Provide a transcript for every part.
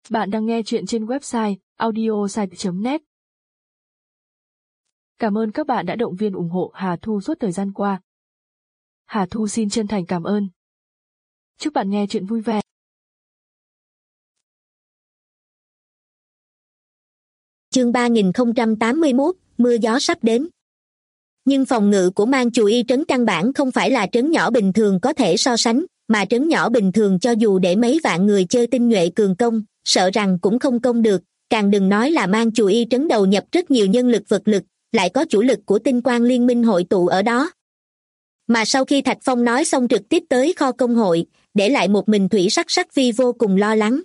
Bạn đang nghe chuyện trên website audiosite.net. Cảm ơn các bạn đã động viên ủng hộ Hà Thu suốt thời gian qua. Hà Thu xin chân thành cảm ơn. Chúc bạn nghe chuyện vui vẻ. Chương 3081, mưa gió sắp đến. Nhưng phòng ngự của Mang Chù Y trấn căn bản không phải là trấn nhỏ bình thường có thể so sánh, mà trấn nhỏ bình thường cho dù để mấy vạn người chơi tinh nhuệ cường công, sợ rằng cũng không công được, càng đừng nói là Mang Chù Y trấn đầu nhập rất nhiều nhân lực vật lực, lại có chủ lực của Tinh Quang Liên minh hội tụ ở đó. Mà sau khi Thạch Phong nói xong trực tiếp tới kho công hội, để lại một mình Thủy Sắc Sắc Vi vô cùng lo lắng.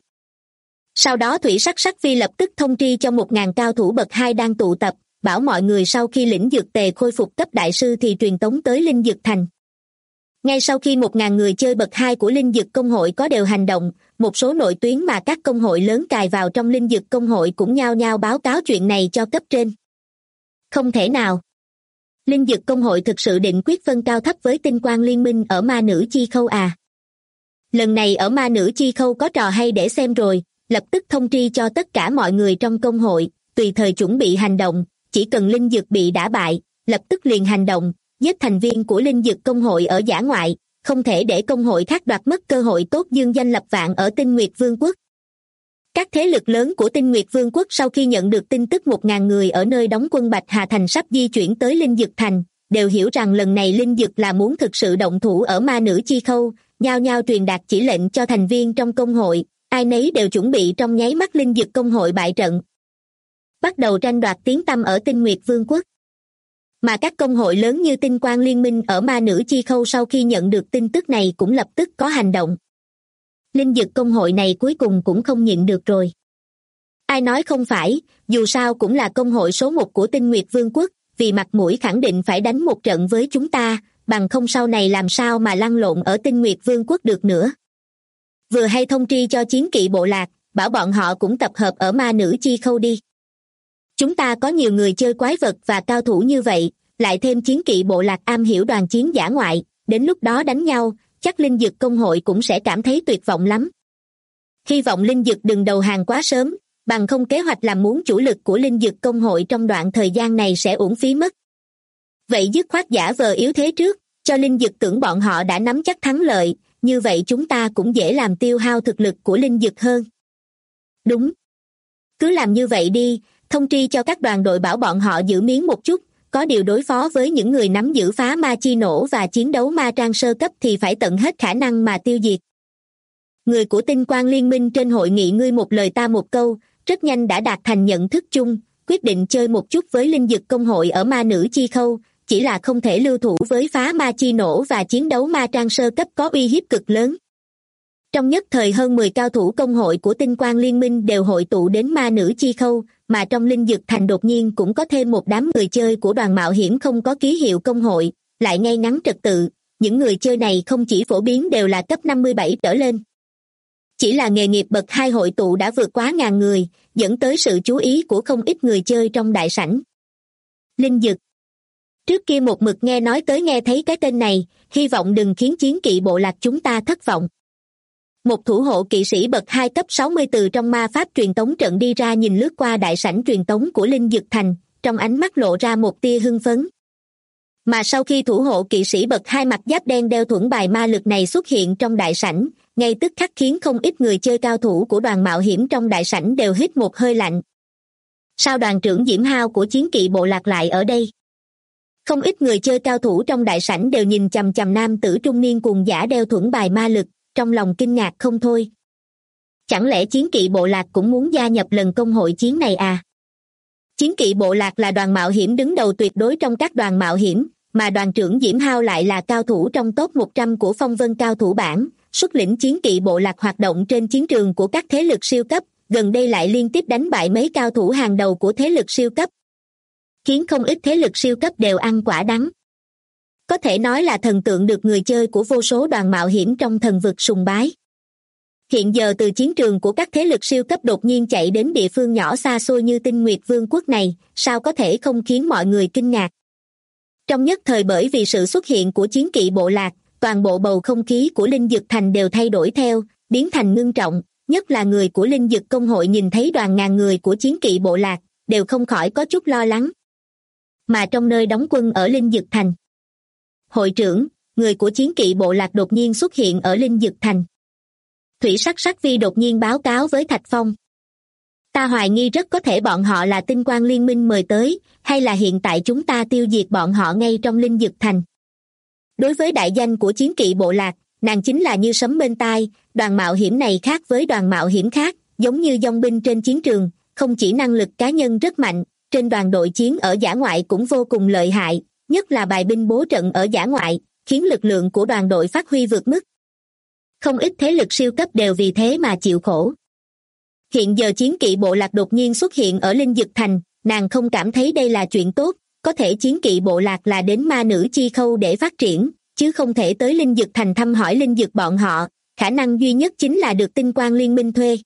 Sau đó Thủy Sắc Sắc Vi lập tức thông tri cho 1000 cao thủ bậc 2 đang tụ tập, bảo mọi người sau khi lĩnh dược tề khôi phục cấp đại sư thì truyền tống tới Linh Dược Thành. Ngay sau khi 1000 người chơi bậc 2 của Linh Dược Công hội có đều hành động, một số nội tuyến mà các công hội lớn cài vào trong Linh Dược Công hội cũng nhao nhao báo cáo chuyện này cho cấp trên. Không thể nào. Linh Dược Công hội thực sự định quyết phân cao thấp với Tinh Quang Liên minh ở Ma Nữ Chi Khâu à? Lần này ở Ma Nữ Chi Khâu có trò hay để xem rồi, lập tức thông tri cho tất cả mọi người trong công hội, tùy thời chuẩn bị hành động, chỉ cần Linh Dược bị đả bại, lập tức liền hành động, giết thành viên của Linh Dược Công hội ở dã ngoại, không thể để công hội khác đoạt mất cơ hội tốt dương danh lập vạn ở Tinh Nguyệt Vương quốc. Các thế lực lớn của Tinh Nguyệt Vương quốc sau khi nhận được tin tức 1000 người ở nơi đóng quân Bạch Hà Thành sắp di chuyển tới Linh Dược Thành, đều hiểu rằng lần này Linh Dược là muốn thực sự động thủ ở Ma Nữ Chi Khâu, nhao nhao truyền đạt chỉ lệnh cho thành viên trong công hội, ai nấy đều chuẩn bị trong nháy mắt Linh Dược Công hội bại trận. Bắt đầu tranh đoạt tiếng tăm ở Tinh Nguyệt Vương quốc. Mà các công hội lớn như Tinh Quang Liên minh ở Ma Nữ Chi Khâu sau khi nhận được tin tức này cũng lập tức có hành động. Linh Dược Công hội này cuối cùng cũng không nhịn được rồi. Ai nói không phải, dù sao cũng là công hội số 1 của Tinh Nguyệt Vương quốc, vì mặt mũi khẳng định phải đánh một trận với chúng ta, bằng không sau này làm sao mà lăn lộn ở Tinh Nguyệt Vương quốc được nữa. Vừa hay thông tri cho chiến kỵ bộ lạc, bảo bọn họ cũng tập hợp ở Ma Nữ Chi Khâu đi. Chúng ta có nhiều người chơi quái vật và cao thủ như vậy, lại thêm chiến kỵ bộ lạc am hiểu đoàn chiến dã ngoại, đến lúc đó đánh nhau, chắc Linh Dược Công hội cũng sẽ cảm thấy tuyệt vọng lắm. Hy vọng Linh Dược đừng đầu hàng quá sớm, bằng không kế hoạch làm muốn chủ lực của Linh Dược Công hội trong đoạn thời gian này sẽ uổng phí mất. Vậy dứt khoát giả vờ yếu thế trước, cho Linh Dược tưởng bọn họ đã nắm chắc thắng lợi, như vậy chúng ta cũng dễ làm tiêu hao thực lực của Linh Dược hơn. Đúng. Cứ làm như vậy đi, thông tri cho các đoàn đội bảo bọn họ giữ miếng một chút, có điều đối phó với những người nắm giữ phá ma chi nổ và chiến đấu ma trang sơ cấp thì phải tận hết khả năng mà tiêu diệt. Người của Tinh Quang Liên minh trên hội nghị ngươi một lời ta một câu, rất nhanh đã đạt thành nhận thức chung, quyết định chơi một chút với Linh Dược Công hội ở Ma Nữ Chi Khâu, chỉ là không thể lưu thủ với phá ma chi nổ và chiến đấu ma trang sơ cấp có uy hiếp cực lớn. Trong nhất thời hơn 10 cao thủ công hội của Tinh Quang Liên minh đều hội tụ đến Ma Nữ Chi Khâu, mà trong Linh Dược Thành đột nhiên cũng có thêm một đám người chơi của đoàn mạo hiểm không có ký hiệu công hội, lại ngay ngắn trật tự, những người chơi này không chỉ phổ biến đều là cấp 57 trở lên. Chỉ là nghề nghiệp bậc 2 hội tụ đã vượt quá 1000 người, dẫn tới sự chú ý của không ít người chơi trong đại sảnh. Linh Dược. Trước kia một mực nghe nói tới nghe thấy cái tên này, hy vọng đừng khiến chiến kỵ bộ lạc chúng ta thất vọng. Một thủ hộ kỵ sĩ bậc 2 cấp 60 từ trong ma pháp truyền tống trận đi ra nhìn lướt qua đại sảnh truyền tống của Linh Dược Thành, trong ánh mắt lộ ra một tia hưng phấn. Mà sau khi thủ hộ kỵ sĩ bậc 2 mặc giáp đen đeo thuẫn bài ma lực này xuất hiện trong đại sảnh, ngay tức khắc khiến không ít người chơi cao thủ của đoàn mạo hiểm trong đại sảnh đều hít một hơi lạnh. Sao đoàn trưởng Diễm Hao của chiến kỵ bộ lạc lại ở đây? Không ít người chơi cao thủ trong đại sảnh đều nhìn chằm chằm nam tử trung niên cuồng dã đeo thuẫn bài ma lực, trong lòng kinh ngạc không thôi. Chẳng lẽ chiến kỵ bộ lạc cũng muốn gia nhập lần công hội chiến này à? Chiến kỵ bộ lạc là đoàn mạo hiểm đứng đầu tuyệt đối trong các đoàn mạo hiểm, mà đoàn trưởng Diễm Hao lại là cao thủ trong top 100 của phong vân cao thủ bảng, xuất lĩnh chiến kỵ bộ lạc hoạt động trên chiến trường của các thế lực siêu cấp, gần đây lại liên tiếp đánh bại mấy cao thủ hàng đầu của thế lực siêu cấp, khiến không ít thế lực siêu cấp đều ăn quả đắng. Có thể nói là thần tượng được người chơi của vô số đoàn mạo hiểm trong thần vực sùng bái. Hiện giờ từ chiến trường của các thế lực siêu cấp đột nhiên chạy đến địa phương nhỏ xa xôi như Tinh Nguyệt Vương quốc này, sao có thể không khiến mọi người kinh ngạc. Trong nhất thời bởi vì sự xuất hiện của chiến kỵ bộ lạc, toàn bộ bầu không khí của Linh Dược Thành đều thay đổi theo, biến thành ngưng trọng, nhất là người của Linh Dực Công hội nhìn thấy đoàn ngàn người của chiến kỵ bộ lạc, đều không khỏi có chút lo lắng. Mà trong nơi đóng quân ở Linh Dực Thành, hội trưởng, người của chiến kỵ bộ lạc đột nhiên xuất hiện ở Linh Dực Thành. Thủy Sắc Sắc Vi đột nhiên báo cáo với Thạch Phong. Ta hoài nghi rất có thể bọn họ là tinh quang liên minh mời tới, hay là hiện tại chúng ta tiêu diệt bọn họ ngay trong Linh Dực Thành. Đối với đại danh của chiến kỵ bộ lạc, nàng chính là như sấm bên tai. Đoàn mạo hiểm này khác với đoàn mạo hiểm khác, giống như dòng binh trên chiến trường, không chỉ năng lực cá nhân rất mạnh, trên đoàn đội chiến ở dã ngoại cũng vô cùng lợi hại, nhất là bài binh bố trận ở dã ngoại, khiến lực lượng của đoàn đội phát huy vượt mức. Không ít thế lực siêu cấp đều vì thế mà chịu khổ. Hiện giờ chiến kỵ bộ lạc đột nhiên xuất hiện ở Linh Dực Thành, nàng không cảm thấy đây là chuyện tốt, có thể chiến kỵ bộ lạc là đến ma nữ chi khâu để phát triển, chứ không thể tới Linh Dực Thành thăm hỏi Linh Dực bọn họ, khả năng duy nhất chính là được tinh quang liên minh thuê.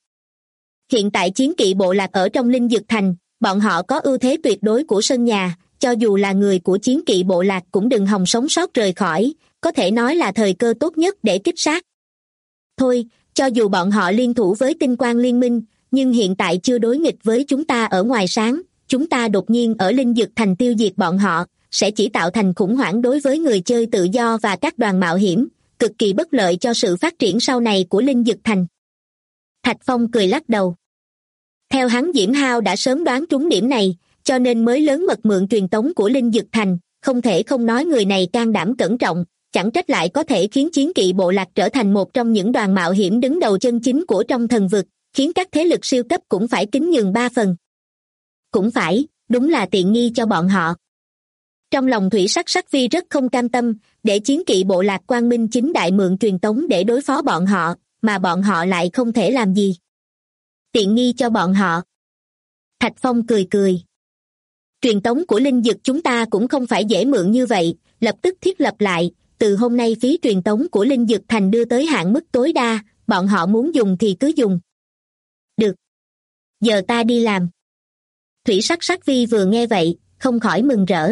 Hiện tại chiến kỵ bộ lạc ở trong Linh Dực Thành, bọn họ có ưu thế tuyệt đối của sân nhà, cho dù là người của chiến kỵ bộ lạc cũng đừng hòng sống sót rời khỏi, có thể nói là thời cơ tốt nhất để kích sát. Thôi, cho dù bọn họ liên thủ với tinh quang liên minh, nhưng hiện tại chưa đối nghịch với chúng ta ở ngoài sáng, chúng ta đột nhiên ở Linh Dực Thành tiêu diệt bọn họ, sẽ chỉ tạo thành khủng hoảng đối với người chơi tự do và các đoàn mạo hiểm, cực kỳ bất lợi cho sự phát triển sau này của Linh Dực Thành. Thạch Phong cười lắc đầu. Theo hắn, Diễm Hao đã sớm đoán trúng điểm này, cho nên mới lớn mật mượn truyền tống của Linh Dực Thành, không thể không nói người này can đảm cẩn trọng, chẳng trách lại có thể khiến chiến kỵ bộ lạc trở thành một trong những đoàn mạo hiểm đứng đầu chân chính của trong thần vực, khiến các thế lực siêu cấp cũng phải kính nhường 3 phần. Cũng phải, đúng là tiện nghi cho bọn họ. Trong lòng Thủy Sắc Sắc Vi rất không cam tâm, để chiến kỵ bộ lạc Quang Minh chính đại mượn truyền tống để đối phó bọn họ, mà bọn họ lại không thể làm gì. Tiện nghi cho bọn họ. Thạch Phong cười cười. Truyền tống của Linh Dực chúng ta cũng không phải dễ mượn như vậy, lập tức thiết lập lại, từ hôm nay phí truyền tống của Linh Dực Thành đưa tới hạn mức tối đa, bọn họ muốn dùng thì cứ dùng. Được. Giờ ta đi làm. Thủy Sắc Sắc Vi vừa nghe vậy, không khỏi mừng rỡ.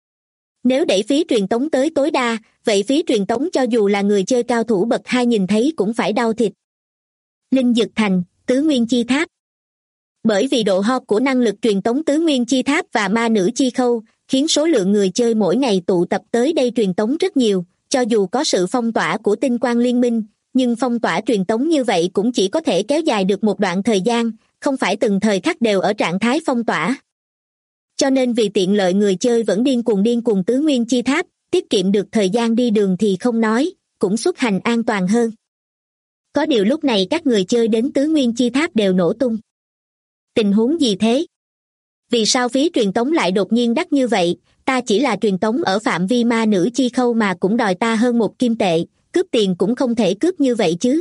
Nếu đẩy phí truyền tống tới tối đa, vậy phí truyền tống cho dù là người chơi cao thủ bậc 2 nhìn thấy cũng phải đau thịt. Linh Dực Thành, Tứ Nguyên Chi Tháp. Bởi vì độ hot của năng lực truyền tống Tứ Nguyên Chi Tháp và ma nữ chi khâu, khiến số lượng người chơi mỗi ngày tụ tập tới đây truyền tống rất nhiều, cho dù có sự phong tỏa của tinh quang liên minh, nhưng phong tỏa truyền tống như vậy cũng chỉ có thể kéo dài được một đoạn thời gian, không phải từng thời khắc đều ở trạng thái phong tỏa. Cho nên vì tiện lợi người chơi vẫn điên cuồng Tứ Nguyên Chi Tháp, tiết kiệm được thời gian đi đường thì không nói, cũng xuất hành an toàn hơn. Có điều lúc này các người chơi đến Tứ Nguyên Chi Tháp đều nổ tung. Tình huống gì thế? Vì sao phí truyền tống lại đột nhiên đắt như vậy? Ta chỉ là truyền tống ở phạm vi ma nữ chi khâu mà cũng đòi ta hơn 1 kim tệ, cướp tiền cũng không thể cướp như vậy chứ.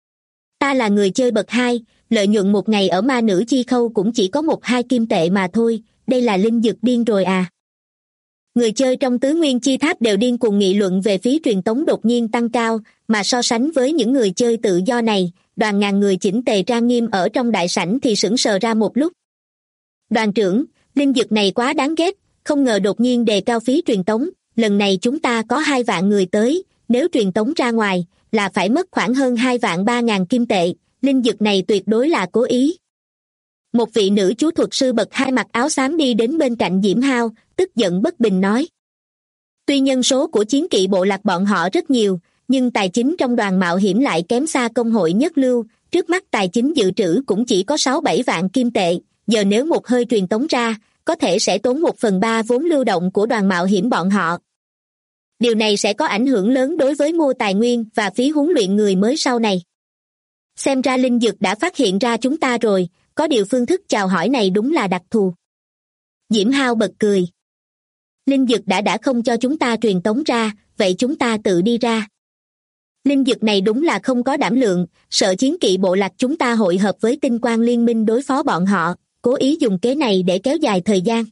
Ta là người chơi bậc 2, lợi nhuận một ngày ở ma nữ chi khâu cũng chỉ có 1-2 kim tệ mà thôi, đây là Linh Dực điên rồi à. Người chơi trong Tứ Nguyên Chi Tháp đều điên cuồng nghị luận về phí truyền tống đột nhiên tăng cao, mà so sánh với những người chơi tự do này, đoàn ngàn người chỉnh tề trang nghiêm ở trong đại sảnh thì sững sờ ra một lúc. Đoàn trưởng, Linh Dực này quá đáng ghét, không ngờ đột nhiên đề cao phí truyền tống, lần này chúng ta có 2 vạn người tới, nếu truyền tống ra ngoài, là phải mất khoảng hơn 2.300.000 kim tệ, Linh Dực này tuyệt đối là cố ý. Một vị nữ chú thuật sư bậc 2 mặc áo xám đi đến bên cạnh Diễm Hao, tức giận bất bình nói. Tuy nhân số của chiến kỵ bộ lạc bọn họ rất nhiều, nhưng tài chính trong đoàn mạo hiểm lại kém xa công hội nhất lưu, trước mắt tài chính dự trữ cũng chỉ có 6-7 vạn kim tệ, giờ nếu một hơi truyền tống ra, có thể sẽ tốn 1/3 vốn lưu động của đoàn mạo hiểm bọn họ. Điều này sẽ có ảnh hưởng lớn đối với mua tài nguyên và phí huấn luyện người mới sau này. Xem ra Linh Dực đã phát hiện ra chúng ta rồi, có điều phương thức chào hỏi này đúng là đặc thù. Diễm Hao bật cười. Linh Dực đã không cho chúng ta truyền tống ra, vậy chúng ta tự đi ra. Linh Dực này đúng là không có đảm lượng, sợ chiến kỵ bộ lạc chúng ta hội hợp với tinh quang liên minh đối phó bọn họ, cố ý dùng kế này để kéo dài thời gian.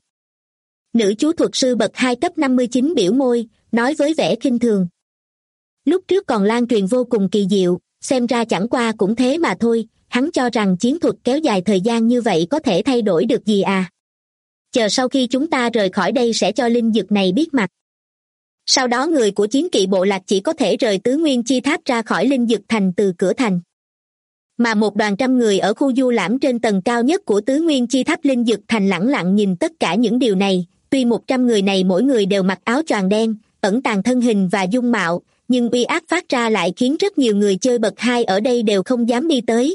Nữ chú thuật sư bậc 2 cấp 59 biểu môi, nói với vẻ khinh thường. Lúc trước còn lan truyền vô cùng kỳ diệu, xem ra chẳng qua cũng thế mà thôi, hắn cho rằng chiến thuật kéo dài thời gian như vậy có thể thay đổi được gì à. Chờ sau khi chúng ta rời khỏi đây sẽ cho Linh Dực này biết mặt. Sau đó người của chiến kỵ bộ lạc chỉ có thể rời Tứ Nguyên Chi Tháp ra khỏi Linh Dực Thành từ cửa thành. Mà một đoàn trăm người ở khu du lãm trên tầng cao nhất của tứ nguyên chi tháp linh dực thành lẳng lặng nhìn tất cả những điều này. Tuy 100 người này mỗi người đều mặc áo choàng đen, ẩn tàng thân hình và dung mạo, nhưng uy áp phát ra lại khiến rất nhiều người chơi bậc 2 ở đây đều không dám đi tới.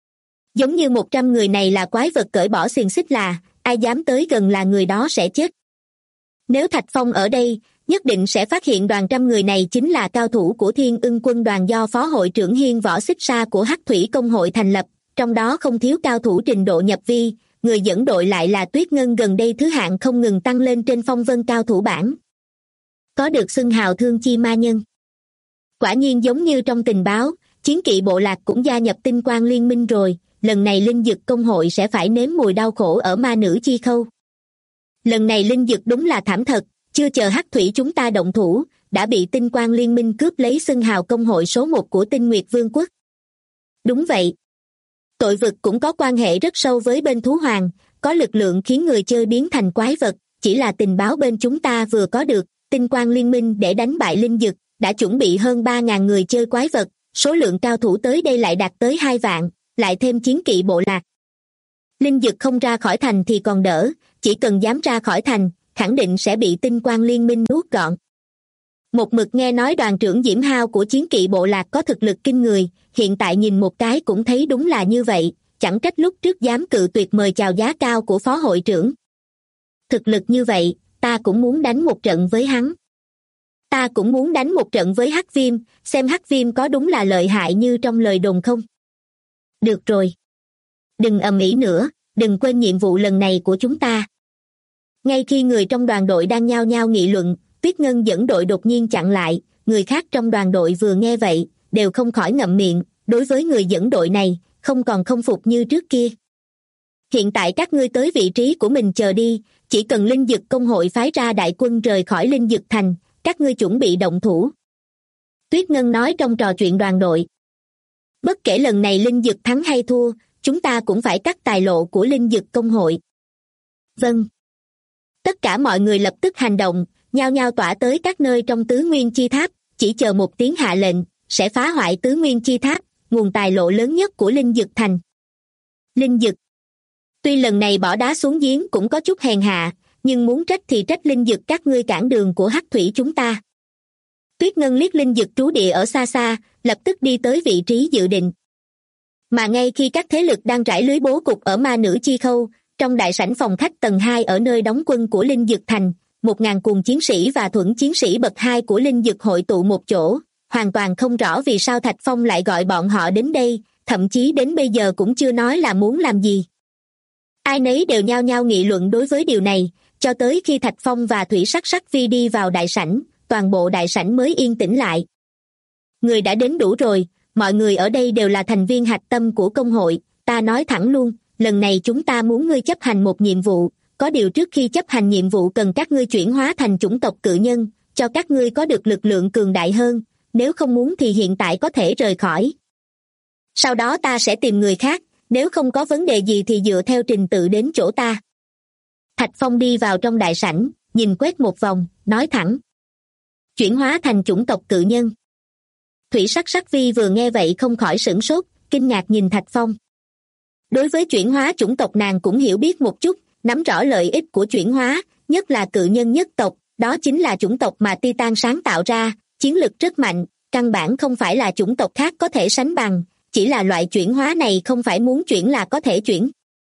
Giống như 100 người này là quái vật cởi bỏ xiềng xích, là ai dám tới gần là người đó sẽ chết. Nếu Thạch Phong ở đây, nhất định sẽ phát hiện đoàn trăm người này chính là cao thủ của Thiên Ưng quân đoàn do Phó hội trưởng Hiên Võ Xích Sa của Hắc Thủy Công hội thành lập, trong đó không thiếu cao thủ trình độ nhập vi, người dẫn đội lại là Tuyết Ngân, gần đây thứ hạng không ngừng tăng lên trên phong vân cao thủ bảng. Có được xưng hào thương chi ma nhân. Quả nhiên giống như trong tình báo, chiến kỵ bộ lạc cũng gia nhập tinh quang liên minh rồi, lần này linh dực công hội sẽ phải nếm mùi đau khổ ở ma nữ chi khâu. Lần này linh dực đúng là thảm thật, chưa chờ Hắc Thủy chúng ta động thủ, đã bị tinh quang liên minh cướp lấy xưng hào công hội số 1 của Tinh Nguyệt Vương quốc. Đúng vậy. Tội vực cũng có quan hệ rất sâu với bên thú hoàng, có lực lượng khiến người chơi biến thành quái vật, chỉ là tình báo bên chúng ta vừa có được, tinh quang liên minh để đánh bại linh dực, đã chuẩn bị hơn 3.000 người chơi quái vật, số lượng cao thủ tới đây lại đạt tới 2 vạn, lại thêm chiến kỵ bộ lạc. Linh dực không ra khỏi thành thì còn đỡ, chỉ cần dám ra khỏi thành, khẳng định sẽ bị tinh quang liên minh nuốt gọn. Một mực nghe nói đoàn trưởng Diễm Hao của chiến kỵ bộ lạc có thực lực kinh người, hiện tại nhìn một cái cũng thấy đúng là như vậy, chẳng trách lúc trước dám cự tuyệt mời chào giá cao của phó hội trưởng. Thực lực như vậy, ta cũng muốn đánh một trận với hắn. Ta cũng muốn đánh một trận với Hắc Viêm, xem Hắc Viêm có đúng là lợi hại như trong lời đồn không. Được rồi. Đừng ầm ĩ nữa, đừng quên nhiệm vụ lần này của chúng ta. Ngay khi người trong đoàn đội đang nhao nhao nghị luận, Tuyết Ngân dẫn đội đột nhiên chặn lại, người khác trong đoàn đội vừa nghe vậy, đều không khỏi ngậm miệng, đối với người dẫn đội này, không còn không phục như trước kia. Hiện tại các ngươi tới vị trí của mình chờ đi, chỉ cần linh dực công hội phái ra đại quân rời khỏi linh dực thành, các ngươi chuẩn bị động thủ. Tuyết Ngân nói trong trò chuyện đoàn đội. Bất kể lần này linh dực thắng hay thua, chúng ta cũng phải cắt tài lộ của linh dực công hội. Vâng. Tất cả mọi người lập tức hành động, nhao nhao tỏa tới các nơi trong tứ nguyên chi tháp, chỉ chờ một tiếng hạ lệnh, sẽ phá hoại tứ nguyên chi tháp, nguồn tài lộ lớn nhất của linh dực thành. Linh dực. Tuy lần này bỏ đá xuống giếng cũng có chút hèn hạ, nhưng muốn trách thì trách linh dực các ngươi cản đường của Hắc Thủy chúng ta. Tuyết Ngân liếc linh dực trú địa ở xa xa, lập tức đi tới vị trí dự định. Mà ngay khi các thế lực đang rải lưới bố cục ở ma nữ chi khâu, trong đại sảnh phòng khách tầng 2 ở nơi đóng quân của linh dực thành, 1.000 cuồng chiến sĩ và thuẫn chiến sĩ bậc 2 của linh dực hội tụ một chỗ, hoàn toàn không rõ vì sao Thạch Phong lại gọi bọn họ đến đây, thậm chí đến bây giờ cũng chưa nói là muốn làm gì. Ai nấy đều nhao nhao nghị luận đối với điều này, cho tới khi Thạch Phong và Thủy Sắc Sắc Vi đi vào đại sảnh, toàn bộ đại sảnh mới yên tĩnh lại. Người đã đến đủ rồi, mọi người ở đây đều là thành viên hạch tâm của công hội, ta nói thẳng luôn, lần này chúng ta muốn ngươi chấp hành một nhiệm vụ, có điều trước khi chấp hành nhiệm vụ cần các ngươi chuyển hóa thành chủng tộc cự nhân, cho các ngươi có được lực lượng cường đại hơn, nếu không muốn thì hiện tại có thể rời khỏi. Sau đó ta sẽ tìm người khác, nếu không có vấn đề gì thì dựa theo trình tự đến chỗ ta. Thạch Phong đi vào trong đại sảnh, nhìn quét một vòng, nói thẳng. Chuyển hóa thành chủng tộc cự nhân. Thủy Sắc Sắc Vi vừa nghe vậy không khỏi sửng sốt, kinh ngạc nhìn Thạch Phong. Đối với chuyển hóa chủng tộc nàng cũng hiểu biết một chút, nắm rõ lợi ích của chuyển hóa, nhất là cự nhân nhất tộc, đó chính là chủng tộc mà Titan sáng tạo ra, chiến lực rất mạnh, căn bản không phải là chủng tộc khác có thể sánh bằng, chỉ là loại chuyển hóa này không phải muốn chuyển là có thể chuyển.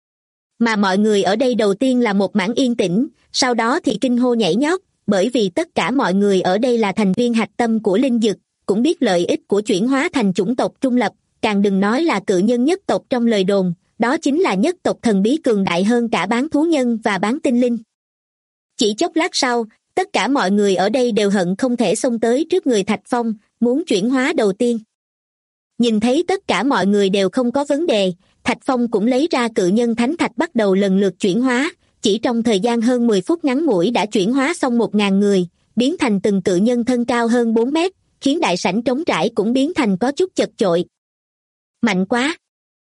Mà mọi người ở đây đầu tiên là một mảng yên tĩnh, sau đó thì kinh hô nhảy nhót, bởi vì tất cả mọi người ở đây là thành viên hạch tâm của linh dực, cũng biết lợi ích của chuyển hóa thành chủng tộc trung lập, càng đừng nói là cự nhân nhất tộc trong lời đồn, đó chính là nhất tộc thần bí cường đại hơn cả bán thú nhân và bán tinh linh. Chỉ chốc lát sau, tất cả mọi người ở đây đều hận không thể xông tới trước người Thạch Phong, muốn chuyển hóa đầu tiên. Nhìn thấy tất cả mọi người đều không có vấn đề, Thạch Phong cũng lấy ra cự nhân thánh thạch bắt đầu lần lượt chuyển hóa, chỉ trong thời gian hơn 10 phút ngắn ngủi đã chuyển hóa xong 1.000 người, biến thành từng cự nhân thân cao hơn 4 mét, khiến đại sảnh trống trải cũng biến thành có chút chật chội. Mạnh quá!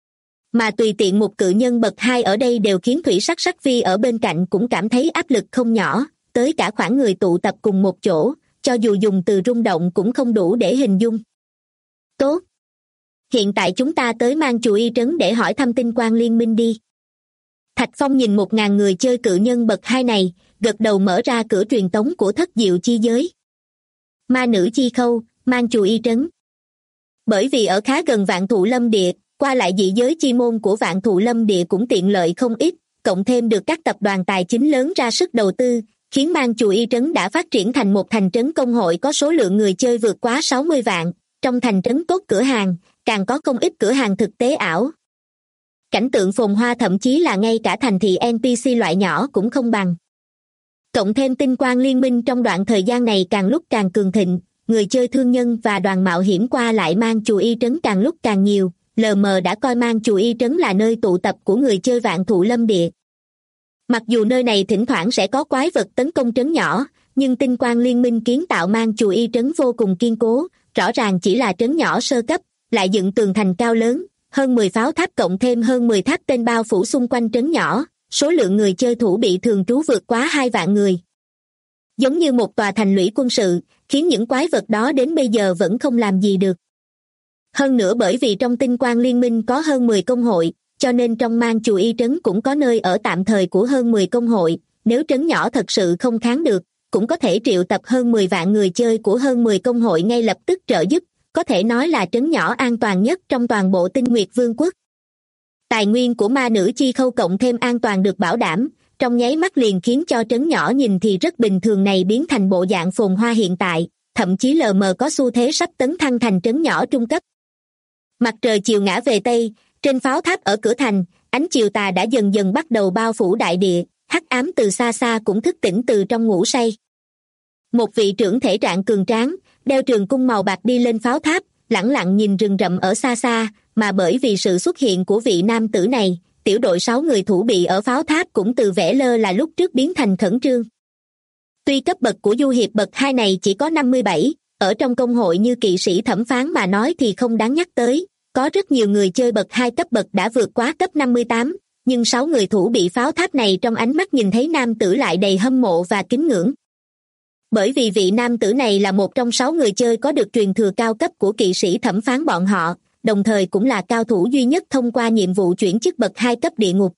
Mà tùy tiện một cự nhân bậc 2 ở đây đều khiến Thủy Sắc Sắc Vi ở bên cạnh cũng cảm thấy áp lực không nhỏ, tới cả khoảng người tụ tập cùng một chỗ, cho dù dùng từ rung động cũng không đủ để hình dung. Tốt! Hiện tại chúng ta tới Mang Chù Y trấn để hỏi thăm tinh quang liên minh đi. Thạch Phong nhìn 1.000 người chơi cự nhân bậc 2 này, gật đầu mở ra cửa truyền tống của thất diệu chi giới. Ma nữ chi khâu, Mang Chù Y trấn. Bởi vì ở khá gần Vạn Thụ Lâm Địa, qua lại dị giới chi môn của Vạn Thụ Lâm Địa cũng tiện lợi không ít, cộng thêm được các tập đoàn tài chính lớn ra sức đầu tư, khiến Mang Chù Y trấn đã phát triển thành một thành trấn công hội có số lượng người chơi vượt quá 60 vạn, trong thành trấn tốt cửa hàng, càng có không ít cửa hàng thực tế ảo. Cảnh tượng phồn hoa thậm chí là ngay cả thành thị NPC loại nhỏ cũng không bằng. Cộng thêm tinh quang liên minh trong đoạn thời gian này càng lúc càng cường thịnh, người chơi thương nhân và đoàn mạo hiểm qua lại Mang Chù Y trấn càng lúc càng nhiều, lờ mờ đã coi Mang Chù Y trấn là nơi tụ tập của người chơi Vạn Thụ Lâm Địa. Mặc dù nơi này thỉnh thoảng sẽ có quái vật tấn công trấn nhỏ, nhưng tinh quang liên minh kiến tạo Mang Chù Y trấn vô cùng kiên cố, rõ ràng chỉ là trấn nhỏ sơ cấp, lại dựng tường thành cao lớn, hơn 10 pháo tháp cộng thêm hơn 10 tháp tên bao phủ xung quanh trấn nhỏ, số lượng người chơi thủ bị thường trú vượt quá 2 vạn người. Giống như một tòa thành lũy quân sự, khiến những quái vật đó đến bây giờ vẫn không làm gì được. Hơn nữa bởi vì trong tinh quang liên minh có hơn 10 công hội, cho nên trong Mang Chù Y trấn cũng có nơi ở tạm thời của hơn 10 công hội, nếu trấn nhỏ thật sự không kháng được, cũng có thể triệu tập hơn 10 vạn người chơi của hơn 10 công hội ngay lập tức trợ giúp, có thể nói là trấn nhỏ an toàn nhất trong toàn bộ Tinh Nguyệt Vương quốc. Tài nguyên của ma nữ chi khâu cộng thêm an toàn được bảo đảm, trong nháy mắt liền khiến cho trấn nhỏ nhìn thì rất bình thường này biến thành bộ dạng phồn hoa hiện tại, thậm chí lờ mờ có xu thế sắp tấn thăng thành trấn nhỏ trung cấp. Mặt trời chiều ngã về Tây, trên pháo tháp ở cửa thành, ánh chiều tà đã dần dần bắt đầu bao phủ đại địa, hắc ám từ xa xa cũng thức tỉnh từ trong ngủ say. Một vị trưởng thể trạng cường tráng, đeo trường cung màu bạc đi lên pháo tháp, lẳng lặng nhìn rừng rậm ở xa xa, mà bởi vì sự xuất hiện của vị nam tử này, tiểu đội 6 người thủ bị ở pháo tháp cũng từ vẻ lơ là lúc trước biến thành khẩn trương. Tuy cấp bậc của du hiệp bậc 2 này chỉ có 57, ở trong công hội như kỵ sĩ thẩm phán mà nói thì không đáng nhắc tới, có rất nhiều người chơi bậc 2 cấp bậc đã vượt quá cấp 58, nhưng 6 người thủ bị pháo tháp này trong ánh mắt nhìn thấy nam tử lại đầy hâm mộ và kính ngưỡng. Bởi vì vị nam tử này là một trong 6 người chơi có được truyền thừa cao cấp của kỵ sĩ thẩm phán bọn họ, đồng thời cũng là cao thủ duy nhất thông qua nhiệm vụ chuyển chức bậc 2 cấp địa ngục.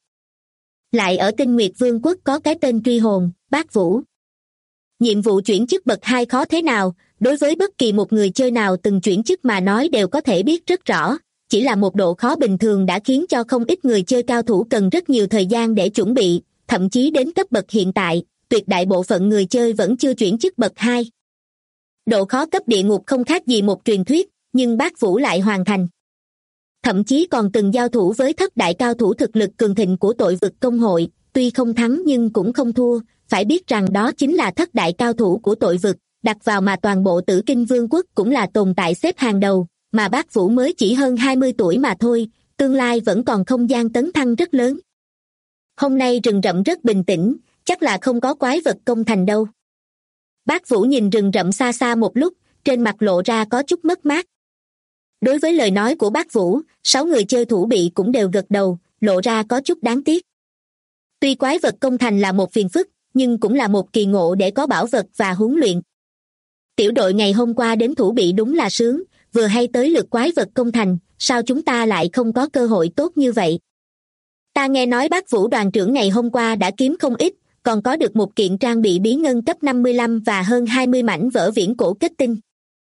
Lại ở Tinh Nguyệt Vương quốc có cái tên truy hồn, Bác Vũ. Nhiệm vụ chuyển chức bậc 2 khó thế nào, đối với bất kỳ một người chơi nào từng chuyển chức mà nói đều có thể biết rất rõ, chỉ là một độ khó bình thường đã khiến cho không ít người chơi cao thủ cần rất nhiều thời gian để chuẩn bị, thậm chí đến cấp bậc hiện tại, tuyệt đại bộ phận người chơi vẫn chưa chuyển chức bậc 2. Độ khó cấp địa ngục không khác gì một truyền thuyết, nhưng Bác Vũ lại hoàn thành. Thậm chí còn từng giao thủ với thất đại cao thủ thực lực cường thịnh của tội vực công hội, tuy không thắng nhưng cũng không thua, phải biết rằng đó chính là thất đại cao thủ của tội vực, đặt vào mà toàn bộ Tử Kinh Vương quốc cũng là tồn tại xếp hàng đầu, mà Bác Vũ mới chỉ hơn 20 tuổi mà thôi, tương lai vẫn còn không gian tấn thăng rất lớn. Hôm nay rừng rậm rất bình tĩnh, chắc là không có quái vật công thành đâu. Bác Vũ nhìn rừng rậm xa xa một lúc, trên mặt lộ ra có chút mất mát. Đối với lời nói của Bác Vũ, 6 người chơi thủ bị cũng đều gật đầu, lộ ra có chút đáng tiếc. Tuy quái vật công thành là một phiền phức, nhưng cũng là một kỳ ngộ để có bảo vật và huấn luyện. Tiểu đội ngày hôm qua đến thủ bị đúng là sướng, vừa hay tới lượt quái vật công thành, sao chúng ta lại không có cơ hội tốt như vậy? Ta nghe nói Bác Vũ đoàn trưởng ngày hôm qua đã kiếm không ít, còn có được một kiện trang bị bí ngân cấp 55 và hơn 20 mảnh vỡ viễn cổ kết tinh.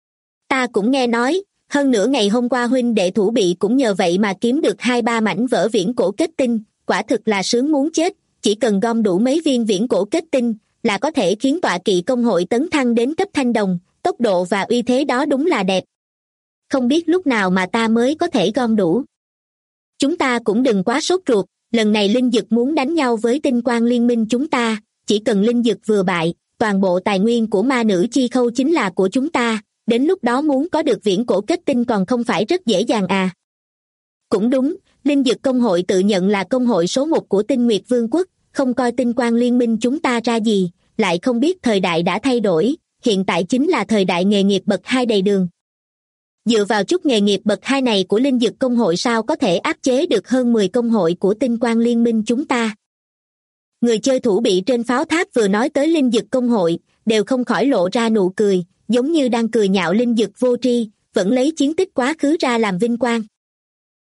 Ta cũng nghe nói, hơn nữa ngày hôm qua huynh đệ thủ bị cũng nhờ vậy mà kiếm được 2-3 mảnh vỡ viễn cổ kết tinh, quả thực là sướng muốn chết, chỉ cần gom đủ mấy viên viễn cổ kết tinh là có thể khiến tọa kỵ công hội tấn thăng đến cấp thanh đồng, tốc độ và uy thế đó đúng là đẹp. Không biết lúc nào mà ta mới có thể gom đủ. Chúng ta cũng đừng quá sốt ruột, lần này linh dực muốn đánh nhau với tinh quang liên minh chúng ta, chỉ cần linh dực vừa bại, toàn bộ tài nguyên của ma nữ chi khâu chính là của chúng ta, đến lúc đó muốn có được viễn cổ kết tinh còn không phải rất dễ dàng à. Cũng đúng, linh dực công hội tự nhận là công hội số 1 của Tinh Nguyệt Vương quốc, không coi tinh quang liên minh chúng ta ra gì, lại không biết thời đại đã thay đổi, hiện tại chính là thời đại nghề nghiệp bậc 2 đầy đường. Dựa vào chút nghề nghiệp bậc 2 này của linh dực công hội sao có thể áp chế được hơn 10 công hội của tinh quang liên minh chúng ta. Người chơi thủ bị trên pháo tháp vừa nói tới linh dực công hội, đều không khỏi lộ ra nụ cười, giống như đang cười nhạo linh dực vô tri, vẫn lấy chiến tích quá khứ ra làm vinh quang.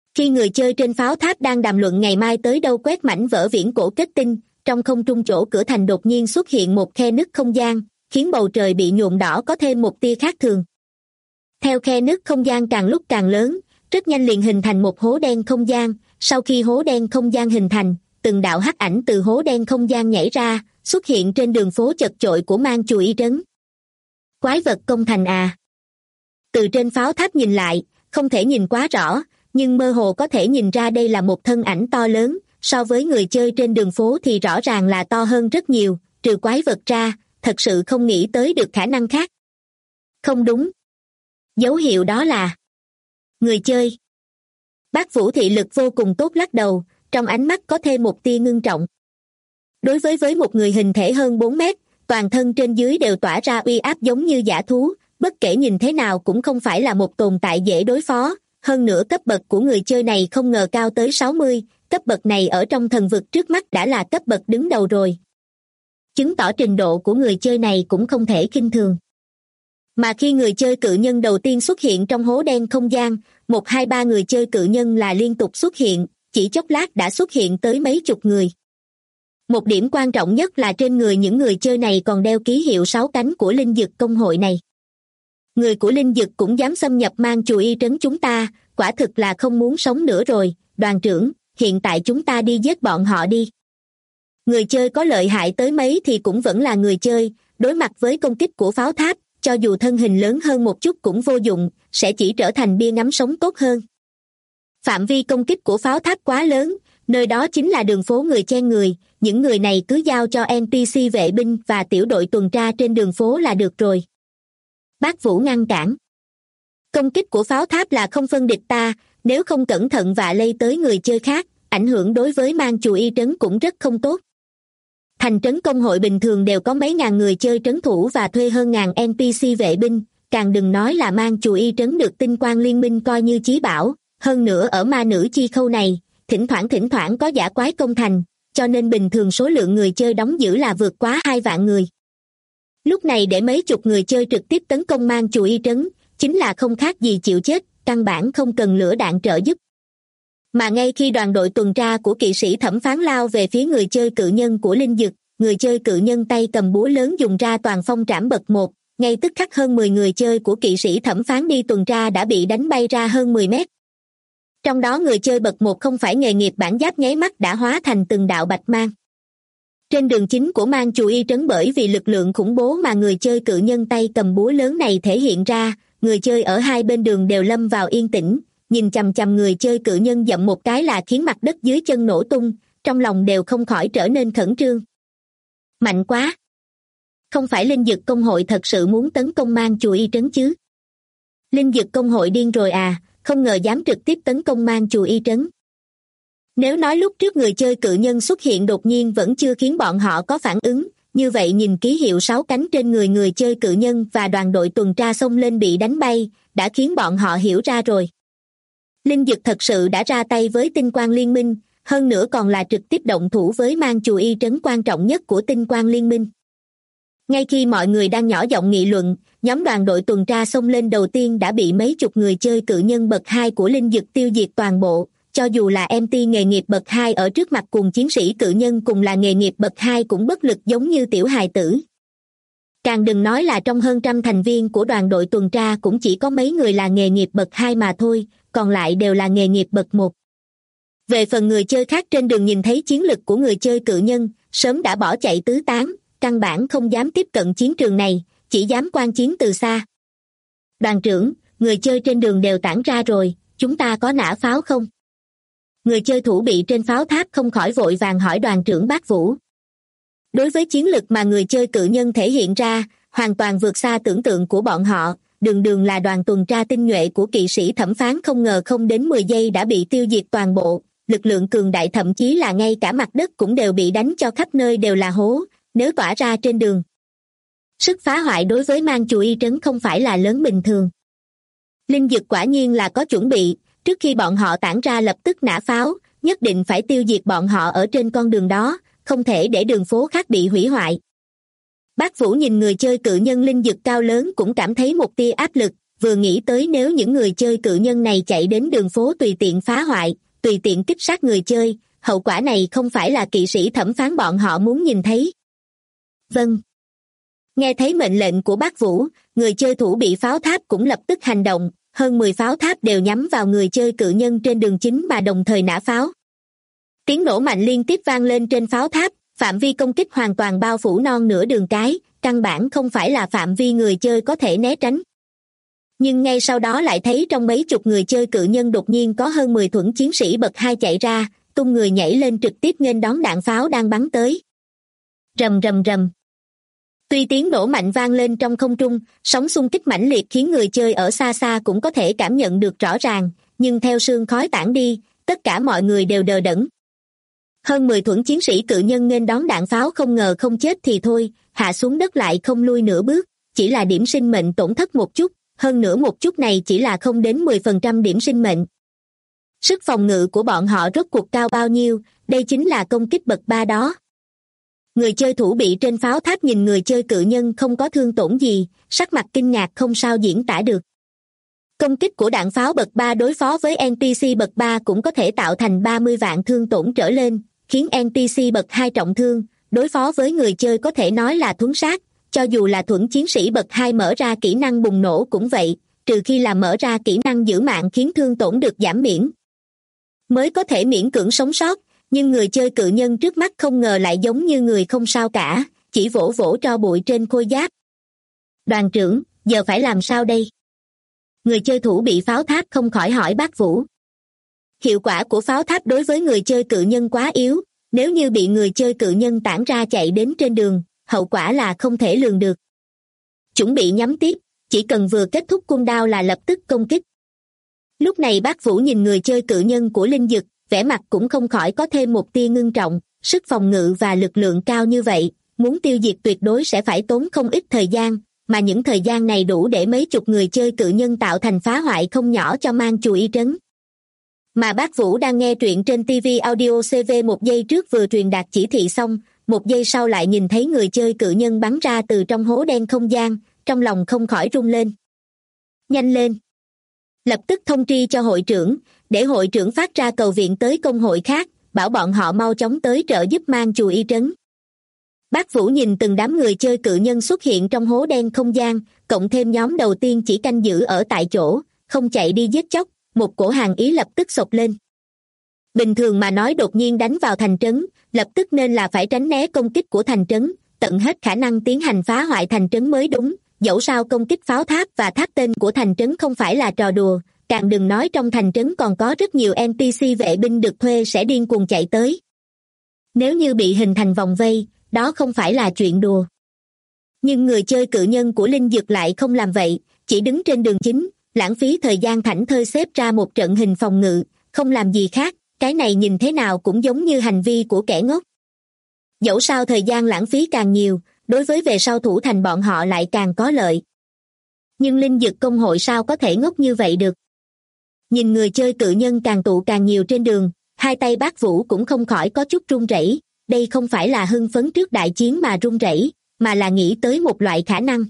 Khi người chơi trên pháo tháp đang đàm luận ngày mai tới đâu quét mảnh vỡ viễn cổ kết tinh, trong không trung chỗ cửa thành đột nhiên xuất hiện một khe nứt không gian, khiến bầu trời bị nhuộm đỏ có thêm một tia khác thường. Theo khe nứt không gian càng lúc càng lớn, rất nhanh liền hình thành một hố đen không gian. Sau khi hố đen không gian hình thành, từng đạo hắc ảnh từ hố đen không gian nhảy ra, xuất hiện trên đường phố chật chội của Mang Chù Y trấn. Quái vật công thành à? Từ trên pháo tháp nhìn lại, không thể nhìn quá rõ, nhưng mơ hồ có thể nhìn ra đây là một thân ảnh to lớn, so với người chơi trên đường phố thì rõ ràng là to hơn rất nhiều, trừ quái vật ra, thật sự không nghĩ tới được khả năng khác. Không đúng. Dấu hiệu đó là người chơi. Bác Vũ thị lực vô cùng tốt lắc đầu, trong ánh mắt có thêm một tia ngưng trọng. Đối với một người hình thể hơn 4 mét, toàn thân trên dưới đều tỏa ra uy áp giống như dã thú, bất kể nhìn thế nào cũng không phải là một tồn tại dễ đối phó. Hơn nữa cấp bậc của người chơi này không ngờ cao tới 60, cấp bậc này ở trong thần vực trước mắt đã là cấp bậc đứng đầu rồi. Chứng tỏ trình độ của người chơi này cũng không thể khinh thường. Mà khi người chơi cự nhân đầu tiên xuất hiện trong hố đen không gian, 1, 2, 3 người chơi cự nhân là liên tục xuất hiện, chỉ chốc lát đã xuất hiện tới mấy chục người. Một điểm quan trọng nhất là trên người những người chơi này còn đeo ký hiệu 6 cánh của linh dực công hội này. Người của linh dực cũng dám xâm nhập Mang Chù Y trấn chúng ta, quả thực là không muốn sống nữa rồi. Đoàn trưởng, hiện tại chúng ta đi giết bọn họ đi. Người chơi có lợi hại tới mấy thì cũng vẫn là người chơi, đối mặt với công kích của pháo tháp, cho dù thân hình lớn hơn một chút cũng vô dụng, sẽ chỉ trở thành bia ngắm sống tốt hơn. Phạm vi công kích của pháo tháp quá lớn, nơi đó chính là đường phố người chen người, những người này cứ giao cho NPC vệ binh và tiểu đội tuần tra trên đường phố là được rồi. Bác Vũ ngăn cản. Công kích của pháo tháp là không phân địch ta, nếu không cẩn thận vạ lây tới người chơi khác, ảnh hưởng đối với Mang Chù Y trấn cũng rất không tốt. Thành trấn công hội bình thường đều có mấy ngàn người chơi trấn thủ và thuê hơn ngàn NPC vệ binh, càng đừng nói là Mang Chù Y trấn được tinh quang liên minh coi như chí bảo. Hơn nữa ở ma nữ chi khâu này, thỉnh thoảng có dã quái công thành, cho nên bình thường số lượng người chơi đóng giữ là vượt quá 2 vạn người. Lúc này để mấy chục người chơi trực tiếp tấn công Mang Chù Y trấn, chính là không khác gì chịu chết, căn bản không cần lửa đạn trợ giúp. Mà ngay khi đoàn đội tuần tra của kỵ sĩ thẩm phán lao về phía người chơi cự nhân của linh dực, người chơi cự nhân tay cầm búa lớn dùng ra toàn phong trảm bậc 1, ngay tức khắc hơn 10 người chơi của kỵ sĩ thẩm phán đi tuần tra đã bị đánh bay ra hơn 10 mét. Trong đó người chơi bậc 1 không phải nghề nghiệp bản giáp nháy mắt đã hóa thành từng đạo bạch mang. Trên đường chính của Mang Chù Y trấn bởi vì lực lượng khủng bố mà người chơi cự nhân tay cầm búa lớn này thể hiện ra, người chơi ở hai bên đường đều lâm vào yên tĩnh, nhìn chằm chằm người chơi cự nhân dậm một cái là khiến mặt đất dưới chân nổ tung, trong lòng đều không khỏi trở nên khẩn trương. Mạnh quá! Không phải linh dực công hội thật sự muốn tấn công Mang Chù Y trấn chứ? Linh dực công hội điên rồi à, không ngờ dám trực tiếp tấn công Mang Chù Y trấn. Nếu nói lúc trước người chơi cự nhân xuất hiện đột nhiên vẫn chưa khiến bọn họ có phản ứng, như vậy nhìn ký hiệu 6 cánh trên người chơi cự nhân và đoàn đội tuần tra xông lên bị đánh bay, đã khiến bọn họ hiểu ra rồi. Linh dực thật sự đã ra tay với tinh quang liên minh, hơn nữa còn là trực tiếp động thủ với Mang Chù Y trấn quan trọng nhất của tinh quang liên minh. Ngay khi mọi người đang nhỏ giọng nghị luận, nhóm đoàn đội tuần tra xông lên đầu tiên đã bị mấy chục người chơi cự nhân bậc 2 của linh dực tiêu diệt toàn bộ. Cho dù là MT nghề nghiệp bậc 2 ở trước mặt cùng chiến sĩ cự nhân cùng là nghề nghiệp bậc 2 cũng bất lực giống như tiểu hài tử. Càng đừng nói là trong hơn trăm thành viên của đoàn đội tuần tra cũng chỉ có mấy người là nghề nghiệp bậc 2 mà thôi, còn lại đều là nghề nghiệp bậc 1. Về phần người chơi khác trên đường nhìn thấy chiến lực của người chơi cự nhân, sớm đã bỏ chạy tứ tán, căn bản không dám tiếp cận chiến trường này, chỉ dám quan chiến từ xa. Đoàn trưởng, người chơi trên đường đều tản ra rồi, chúng ta có nã pháo không? Người chơi thủ bị trên pháo tháp không khỏi vội vàng hỏi đoàn trưởng Bác Vũ. Đối với chiến lực mà người chơi cự nhân thể hiện ra, hoàn toàn vượt xa tưởng tượng của bọn họ, đường là đoàn tuần tra tinh nhuệ của kỵ sĩ thẩm phán không ngờ không đến 10 giây đã bị tiêu diệt toàn bộ, lực lượng cường đại thậm chí là ngay cả mặt đất cũng đều bị đánh cho khắp nơi đều là hố, nếu tỏa ra trên đường. Sức phá hoại đối với Mang Chù Y trấn không phải là lớn bình thường. Linh dực quả nhiên là có chuẩn bị, trước khi bọn họ tản ra lập tức nã pháo, nhất định phải tiêu diệt bọn họ ở trên con đường đó, không thể để đường phố khác bị hủy hoại. Bác Vũ nhìn người chơi cự nhân linh dực cao lớn cũng cảm thấy một tia áp lực, vừa nghĩ tới nếu những người chơi cự nhân này chạy đến đường phố tùy tiện phá hoại, tùy tiện kích sát người chơi, hậu quả này không phải là kỵ sĩ thẩm phán bọn họ muốn nhìn thấy. Vâng. Nghe thấy mệnh lệnh của bác Vũ, người chơi thủ bị pháo tháp cũng lập tức hành động, hơn 10 pháo tháp đều nhắm vào người chơi cự nhân trên đường chính mà đồng thời nã pháo. Tiếng nổ mạnh liên tiếp vang lên trên pháo tháp, phạm vi công kích hoàn toàn bao phủ non nửa đường cái, căn bản không phải là phạm vi người chơi có thể né tránh. Nhưng ngay sau đó lại thấy trong mấy chục người chơi cự nhân đột nhiên có hơn 10 thuẫn chiến sĩ bậc 2 chạy ra, tung người nhảy lên trực tiếp nghênh đón đạn pháo đang bắn tới. Rầm rầm rầm. Tuy tiếng nổ mạnh vang lên trong không trung, sóng xung kích mãnh liệt khiến người chơi ở xa xa cũng có thể cảm nhận được rõ ràng, nhưng theo sương khói tản đi, tất cả mọi người đều đờ đẫn. Hơn 10 thuẫn chiến sĩ cự nhân nghênh đón đạn pháo không ngờ không chết thì thôi, hạ xuống đất lại không lui nửa bước, chỉ là điểm sinh mệnh tổn thất một chút, hơn nữa một chút này chỉ là không đến 10% điểm sinh mệnh. Sức phòng ngự của bọn họ rốt cuộc cao bao nhiêu, đây chính là công kích bậc 3 đó. Người chơi thủ bị trên pháo tháp nhìn người chơi cự nhân không có thương tổn gì, sắc mặt kinh ngạc không sao diễn tả được. Công kích của đạn pháo bậc 3 đối phó với NPC bậc 3 cũng có thể tạo thành 30 vạn thương tổn trở lên, khiến NPC bậc 2 trọng thương, đối phó với người chơi có thể nói là thuấn sát, cho dù là thuẫn chiến sĩ bậc 2 mở ra kỹ năng bùng nổ cũng vậy, trừ khi là mở ra kỹ năng giữ mạng khiến thương tổn được giảm miễn, mới có thể miễn cưỡng sống sót, nhưng người chơi cự nhân trước mắt không ngờ lại giống như người không sao cả, chỉ vỗ vỗ tro bụi trên khôi giáp. Đoàn trưởng, giờ phải làm sao đây? Người chơi thủ bị pháo tháp không khỏi hỏi bác Vũ. Hiệu quả của pháo tháp đối với người chơi cự nhân quá yếu, nếu như bị người chơi cự nhân tản ra chạy đến trên đường, hậu quả là không thể lường được. Chuẩn bị nhắm tiếp, chỉ cần vừa kết thúc cooldown là lập tức công kích. Lúc này bác Vũ nhìn người chơi cự nhân của Linh Dực, vẻ mặt cũng không khỏi có thêm một tia ngưng trọng, sức phòng ngự và lực lượng cao như vậy, muốn tiêu diệt tuyệt đối sẽ phải tốn không ít thời gian, mà những thời gian này đủ để mấy chục người chơi cự nhân tạo thành phá hoại không nhỏ cho Mang Chù Y Trấn. Mà bác Vũ đang nghe truyện trên TV Audio CV một giây trước vừa truyền đạt chỉ thị xong, một giây sau lại nhìn thấy người chơi cự nhân bắn ra từ trong hố đen không gian, trong lòng không khỏi rung lên. Nhanh lên! Lập tức thông tri cho hội trưởng, để hội trưởng phát ra cầu viện tới công hội khác, bảo bọn họ mau chóng tới trợ giúp Mang Chù Y Trấn. Bác Vũ nhìn từng đám người chơi cự nhân xuất hiện trong hố đen không gian, cộng thêm nhóm đầu tiên chỉ canh giữ ở tại chỗ, không chạy đi giết chóc, một cổ hàng ý lập tức xộc lên. Bình thường mà nói đột nhiên đánh vào thành trấn, lập tức nên là phải tránh né công kích của thành trấn, tận hết khả năng tiến hành phá hoại thành trấn mới đúng, dẫu sao công kích pháo tháp và tháp tên của thành trấn không phải là trò đùa, càng đừng nói trong thành trấn còn có rất nhiều NPC vệ binh được thuê sẽ điên cuồng chạy tới. Nếu như bị hình thành vòng vây, đó không phải là chuyện đùa. Nhưng người chơi cự nhân của Linh Dực lại không làm vậy, chỉ đứng trên đường chính, lãng phí thời gian thảnh thơi xếp ra một trận hình phòng ngự, không làm gì khác, cái này nhìn thế nào cũng giống như hành vi của kẻ ngốc. Dẫu sao thời gian lãng phí càng nhiều, đối với về sau thủ thành bọn họ lại càng có lợi. Nhưng Linh Dực công hội sao có thể ngốc như vậy được? Nhìn người chơi cự nhân càng tụ càng nhiều trên đường, hai tay bác Vũ cũng không khỏi có chút run rẩy. Đây không phải là hưng phấn trước đại chiến mà run rẩy, mà là nghĩ tới một loại khả năng.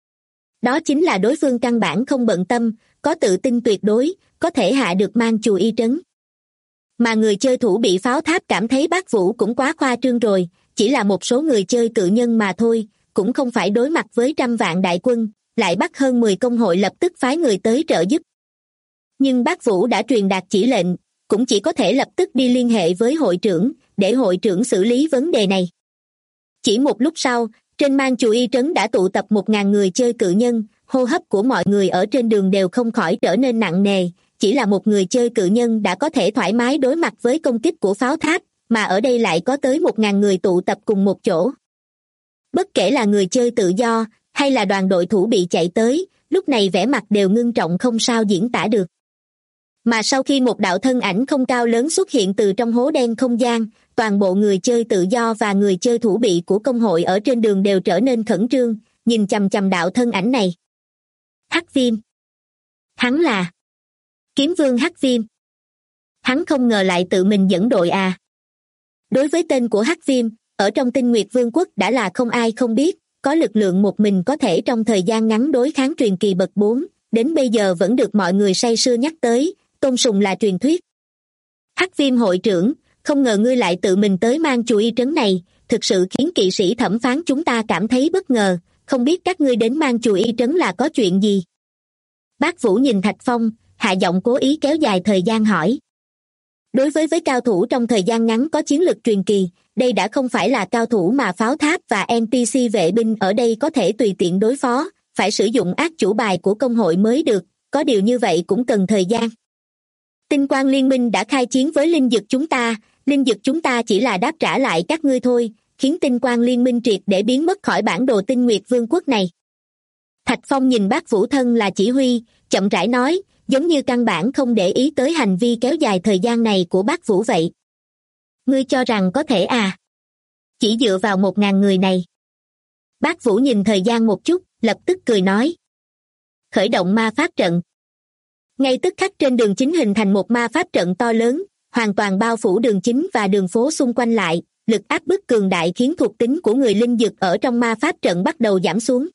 Đó chính là đối phương căn bản không bận tâm, có tự tin tuyệt đối, có thể hạ được Mang Chù Y Trấn. Mà người chơi thủ bị pháo tháp cảm thấy bác Vũ cũng quá khoa trương rồi, chỉ là một số người chơi cự nhân mà thôi, cũng không phải đối mặt với trăm vạn đại quân, lại bắt hơn 10 công hội lập tức phái người tới trợ giúp. Nhưng bác Vũ đã truyền đạt chỉ lệnh, cũng chỉ có thể lập tức đi liên hệ với hội trưởng, để hội trưởng xử lý vấn đề này. Chỉ một lúc sau, trên Mang Chù Y Trấn đã tụ tập 1000 người chơi cự nhân, hô hấp của mọi người ở trên đường đều không khỏi trở nên nặng nề, chỉ là một người chơi cự nhân đã có thể thoải mái đối mặt với công kích của pháo tháp, mà ở đây lại có tới 1000 người tụ tập cùng một chỗ. Bất kể là người chơi tự do, hay là đoàn đội thủ bị chạy tới, lúc này vẻ mặt đều ngưng trọng không sao diễn tả được. Mà sau khi một đạo thân ảnh không cao lớn xuất hiện từ trong hố đen không gian, toàn bộ người chơi tự do và người chơi thủ bị của công hội ở trên đường đều trở nên khẩn trương, nhìn chằm chằm đạo thân ảnh này. Hắc Viêm. Hắn là Kiếm Vương Hắc Viêm. Hắn không ngờ lại tự mình dẫn đội à. Đối với tên của Hắc Viêm, ở trong Tinh Nguyệt Vương quốc đã là không ai không biết, có lực lượng một mình có thể trong thời gian ngắn đối kháng truyền kỳ bậc 4, đến bây giờ vẫn được mọi người say sưa nhắc tới, tôn sùng là truyền thuyết. Hắc Viêm hội trưởng, không ngờ ngươi lại tự mình tới Mang Chù Y trấn này, thực sự khiến kỵ sĩ thẩm phán chúng ta cảm thấy bất ngờ, không biết các ngươi đến Mang Chù Y trấn là có chuyện gì. Bác Vũ nhìn Thạch Phong, hạ giọng cố ý kéo dài thời gian hỏi. Đối với cao thủ trong thời gian ngắn có chiến lực truyền kỳ, đây đã không phải là cao thủ mà pháo tháp và NPC vệ binh ở đây có thể tùy tiện đối phó, phải sử dụng ác chủ bài của công hội mới được, có điều như vậy cũng cần thời gian. Tinh Quang Liên minh đã khai chiến với linh dực chúng ta chỉ là đáp trả lại các ngươi thôi, khiến Tinh Quang Liên minh triệt để biến mất khỏi bản đồ Tinh Nguyệt Vương quốc này. Thạch Phong nhìn bác Vũ thân là chỉ huy, chậm rãi nói, giống như căn bản không để ý tới hành vi kéo dài thời gian này của bác Vũ vậy. Ngươi cho rằng có thể à? Chỉ dựa vào 1.000 người này. Bác Vũ nhìn thời gian một chút, lập tức cười nói. Khởi động ma pháp trận. Ngay tức khắc trên đường chính hình thành một ma pháp trận to lớn, hoàn toàn bao phủ đường chính và đường phố xung quanh lại, lực áp bức cường đại khiến thuộc tính của người linh dực ở trong ma pháp trận bắt đầu giảm xuống.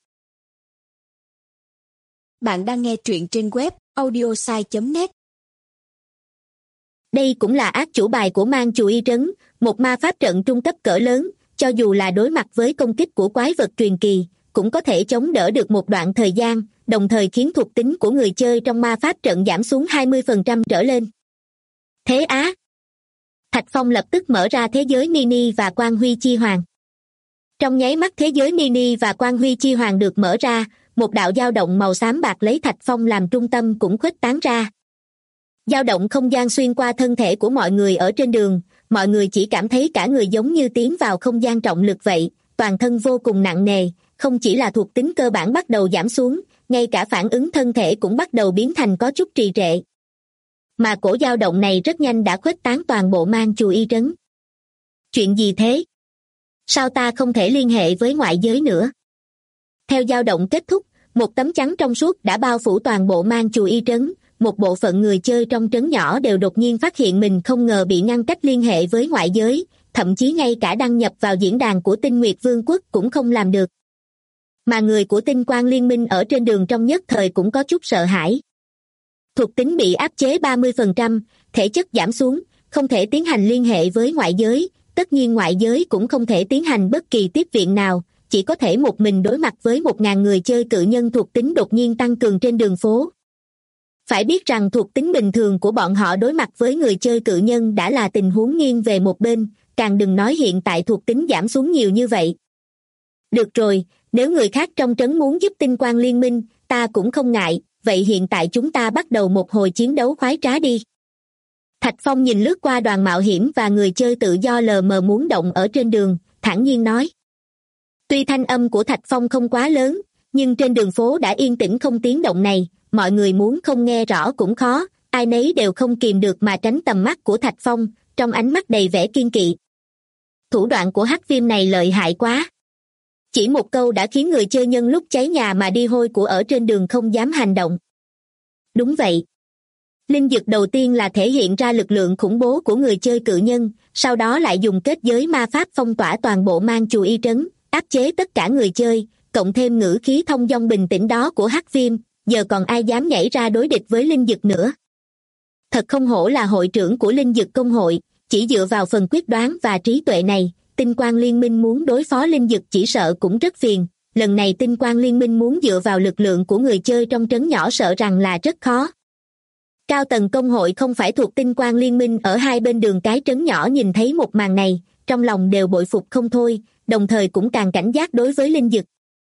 Bạn đang nghe truyện trên web audiosai.net. Đây cũng là ác chủ bài của Mang Chù Y trấn, một ma pháp trận trung cấp cỡ lớn, cho dù là đối mặt với công kích của quái vật truyền kỳ, cũng có thể chống đỡ được một đoạn thời gian, đồng thời khiến thuộc tính của người chơi trong ma pháp trận giảm xuống 20% trở lên. Thế á! Thạch Phong lập tức mở ra thế giới mini và quang huy chi hoàng. Trong nháy mắt thế giới mini và quang huy chi hoàng được mở ra, một đạo dao động màu xám bạc lấy Thạch Phong làm trung tâm cũng khuếch tán ra. Dao động không gian xuyên qua thân thể của mọi người ở trên đường, mọi người chỉ cảm thấy cả người giống như tiến vào không gian trọng lực vậy, toàn thân vô cùng nặng nề, không chỉ là thuộc tính cơ bản bắt đầu giảm xuống, ngay cả phản ứng thân thể cũng bắt đầu biến thành có chút trì trệ. Mà cổ dao động này rất nhanh đã khuếch tán toàn bộ Mang Chù Y trấn. Chuyện gì thế? Sao ta không thể liên hệ với ngoại giới nữa? Theo dao động kết thúc, một tấm chắn trong suốt đã bao phủ toàn bộ Mang Chù Y trấn, một bộ phận người chơi trong trấn nhỏ đều đột nhiên phát hiện mình không ngờ bị ngăn cách liên hệ với ngoại giới, thậm chí ngay cả đăng nhập vào diễn đàn của Tinh Nguyệt Vương quốc cũng không làm được. Mà người của Tinh Quang Liên minh ở trên đường trong nhất thời cũng có chút sợ hãi. Thuộc tính bị áp chế 30%, thể chất giảm xuống, không thể tiến hành liên hệ với ngoại giới, tất nhiên ngoại giới cũng không thể tiến hành bất kỳ tiếp viện nào, chỉ có thể một mình đối mặt với 1.000 người chơi cự nhân thuộc tính đột nhiên tăng cường trên đường phố. Phải biết rằng thuộc tính bình thường của bọn họ đối mặt với người chơi cự nhân đã là tình huống nghiêng về một bên, càng đừng nói hiện tại thuộc tính giảm xuống nhiều như vậy. Được rồi, nếu người khác trong trấn muốn giúp Tinh Quang Liên minh, ta cũng không ngại, vậy hiện tại chúng ta bắt đầu một hồi chiến đấu khoái trá đi. Thạch Phong nhìn lướt qua đoàn mạo hiểm và người chơi tự do lờ mờ muốn động ở trên đường, thản nhiên nói. Tuy thanh âm của Thạch Phong không quá lớn, nhưng trên đường phố đã yên tĩnh không tiếng động này, mọi người muốn không nghe rõ cũng khó, ai nấy đều không kìm được mà tránh tầm mắt của Thạch Phong, trong ánh mắt đầy vẻ kiên kỵ. Thủ đoạn của Hắc Viêm này lợi hại quá. Chỉ một câu đã khiến người chơi nhân lúc cháy nhà mà đi hôi của ở trên đường không dám hành động. Đúng vậy. Linh dực đầu tiên là thể hiện ra lực lượng khủng bố của người chơi cự nhân, sau đó lại dùng kết giới ma pháp phong tỏa toàn bộ Mang Chù Y trấn, áp chế tất cả người chơi, cộng thêm ngữ khí thông dong bình tĩnh đó của Hắc Viêm, giờ còn ai dám nhảy ra đối địch với linh dực nữa. Thật không hổ là hội trưởng của linh dực công hội, chỉ dựa vào phần quyết đoán và trí tuệ này, Tinh Quang Liên minh muốn đối phó linh dực chỉ sợ cũng rất phiền, lần này Tinh Quang Liên minh muốn dựa vào lực lượng của người chơi trong trấn nhỏ sợ rằng là rất khó. Cao tầng công hội không phải thuộc Tinh Quang Liên minh ở hai bên đường cái trấn nhỏ nhìn thấy một màn này, trong lòng đều bội phục không thôi, đồng thời cũng càng cảnh giác đối với linh dực.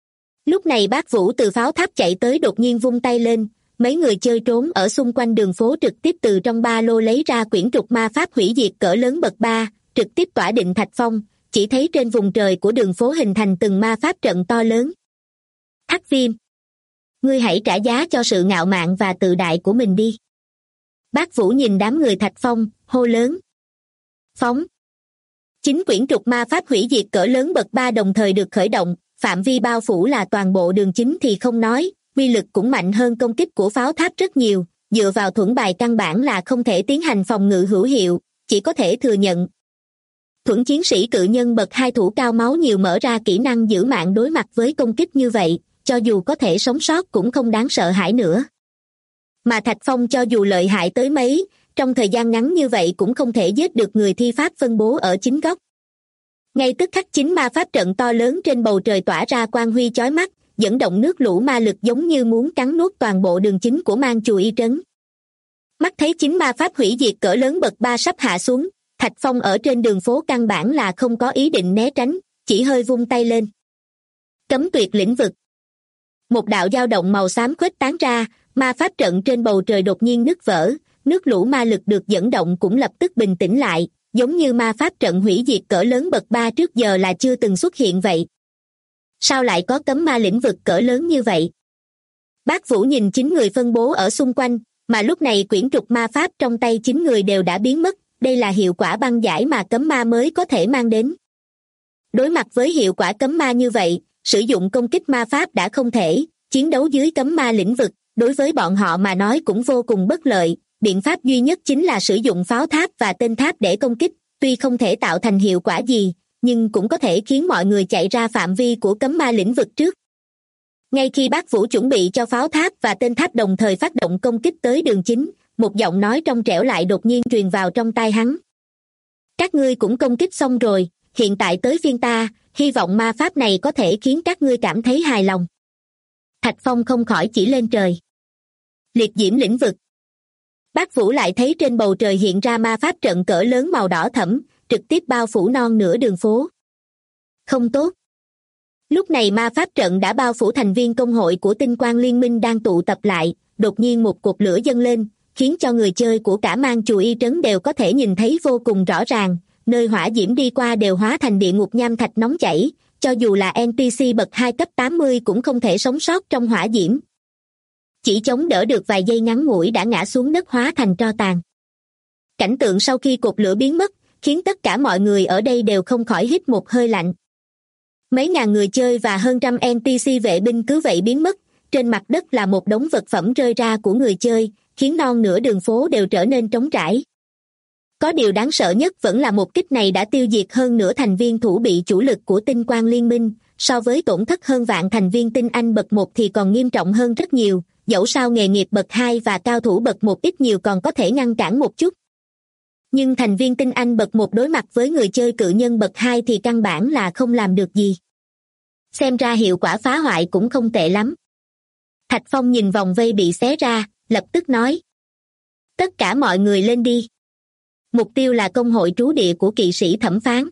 Lúc này Bác Vũ từ pháo tháp chạy tới đột nhiên vung tay lên, mấy người chơi trốn ở xung quanh đường phố trực tiếp từ trong ba lô lấy ra quyển trục ma pháp hủy diệt cỡ lớn bậc 3, trực tiếp tỏa định Thạch Phong, chỉ thấy trên vùng trời của đường phố hình thành từng ma pháp trận to lớn. Hắc Viêm, ngươi hãy trả giá cho sự ngạo mạn và tự đại của mình đi. Bác Vũ nhìn đám người Thạch Phong, hô lớn. Phóng. Chính quyển trục ma pháp hủy diệt cỡ lớn bậc 3 đồng thời được khởi động, phạm vi bao phủ là toàn bộ đường chính thì không nói, uy lực cũng mạnh hơn công kích của pháo tháp rất nhiều, dựa vào thuẫn bài căn bản là không thể tiến hành phòng ngự hữu hiệu, chỉ có thể thừa nhận. Thuẫn chiến sĩ cự nhân bậc 2 thủ cao máu nhiều mở ra kỹ năng giữ mạng đối mặt với công kích như vậy, cho dù có thể sống sót cũng không đáng sợ hãi nữa. Mà Thạch Phong cho dù lợi hại tới mấy, trong thời gian ngắn như vậy cũng không thể giết được người thi pháp phân bố ở chính góc. Ngay tức khắc chính ma pháp trận to lớn trên bầu trời tỏa ra quang huy chói mắt, dẫn động nước lũ ma lực giống như muốn cắn nuốt toàn bộ đường chính của Mang Chù Y trấn. Mắt thấy chính ma pháp hủy diệt cỡ lớn bậc 3 sắp hạ xuống, Thạch Phong ở trên đường phố căn bản là không có ý định né tránh, chỉ hơi vung tay lên. Cấm tuyệt lĩnh vực. Một đạo dao động màu xám khuếch tán ra, ma pháp trận trên bầu trời đột nhiên nứt vỡ, nước lũ ma lực được dẫn động cũng lập tức bình tĩnh lại, giống như ma pháp trận hủy diệt cỡ lớn bậc 3 trước giờ là chưa từng xuất hiện vậy. Sao lại có cấm ma lĩnh vực cỡ lớn như vậy? Bác Vũ nhìn 9 người phân bố ở xung quanh, mà lúc này quyển trục ma pháp trong tay 9 người đều đã biến mất, đây là hiệu quả băng giải mà cấm ma mới có thể mang đến. Đối mặt với hiệu quả cấm ma như vậy, sử dụng công kích ma pháp đã không thể, chiến đấu dưới cấm ma lĩnh vực, đối với bọn họ mà nói cũng vô cùng bất lợi, biện pháp duy nhất chính là sử dụng pháo tháp và tên tháp để công kích, tuy không thể tạo thành hiệu quả gì, nhưng cũng có thể khiến mọi người chạy ra phạm vi của cấm ma lĩnh vực trước. Ngay khi Bác Vũ chuẩn bị cho pháo tháp và tên tháp đồng thời phát động công kích tới đường chính, một giọng nói trong trẻo lại đột nhiên truyền vào trong tai hắn. Các ngươi cũng công kích xong rồi, hiện tại tới phiên ta, hy vọng ma pháp này có thể khiến các ngươi cảm thấy hài lòng. Thạch Phong không khỏi chỉ lên trời. Liệt diễm lĩnh vực. Bác Vũ lại thấy trên bầu trời hiện ra ma pháp trận cỡ lớn màu đỏ thẫm, trực tiếp bao phủ non nửa đường phố. Không tốt. Lúc này ma pháp trận đã bao phủ thành viên công hội của Tinh Quang Liên Minh đang tụ tập lại, đột nhiên một cột lửa dâng lên, khiến cho người chơi của cả Mang Chù Y trấn đều có thể nhìn thấy vô cùng rõ ràng, nơi hỏa diễm đi qua đều hóa thành địa ngục nham thạch nóng chảy, cho dù là NPC bậc 2 cấp 80 cũng không thể sống sót trong hỏa diễm. Chỉ chống đỡ được vài giây ngắn ngủi đã ngã xuống đất hóa thành tro tàn. Cảnh tượng sau khi cột lửa biến mất, khiến tất cả mọi người ở đây đều không khỏi hít một hơi lạnh. Mấy ngàn người chơi và hơn trăm NPC vệ binh cứ vậy biến mất, trên mặt đất là một đống vật phẩm rơi ra của người chơi, khiến non nửa đường phố đều trở nên trống trải. Có điều đáng sợ nhất vẫn là một kích này đã tiêu diệt hơn nửa thành viên thủ bị chủ lực của Tinh Quang Liên Minh, so với tổn thất hơn vạn thành viên tinh anh bậc 1 thì còn nghiêm trọng hơn rất nhiều, dẫu sao nghề nghiệp bậc 2 và cao thủ bậc 1 ít nhiều còn có thể ngăn cản một chút. Nhưng thành viên tinh anh bậc 1 đối mặt với người chơi cự nhân bậc 2 thì căn bản là không làm được gì. Xem ra hiệu quả phá hoại cũng không tệ lắm. Thạch Phong nhìn vòng vây bị xé ra, lập tức nói. Tất cả mọi người lên đi. Mục tiêu là công hội trú địa của kỵ sĩ thẩm phán.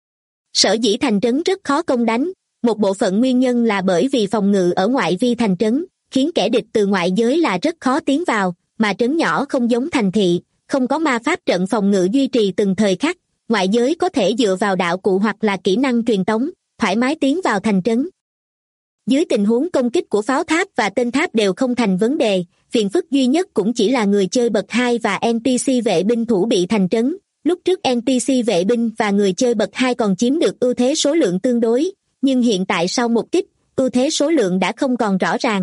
Sở dĩ thành trấn rất khó công đánh, một bộ phận nguyên nhân là bởi vì phòng ngự ở ngoại vi thành trấn, khiến kẻ địch từ ngoại giới là rất khó tiến vào, mà trấn nhỏ không giống thành thị, không có ma pháp trận phòng ngự duy trì từng thời khắc, ngoại giới có thể dựa vào đạo cụ hoặc là kỹ năng truyền tống, thoải mái tiến vào thành trấn. Dưới tình huống công kích của pháo tháp và tên tháp đều không thành vấn đề, phiền phức duy nhất cũng chỉ là người chơi bậc 2 và NPC vệ binh thủ bị thành trấn. Lúc trước NPC vệ binh và người chơi bậc 2 còn chiếm được ưu thế số lượng tương đối, nhưng hiện tại sau một kích, ưu thế số lượng đã không còn rõ ràng.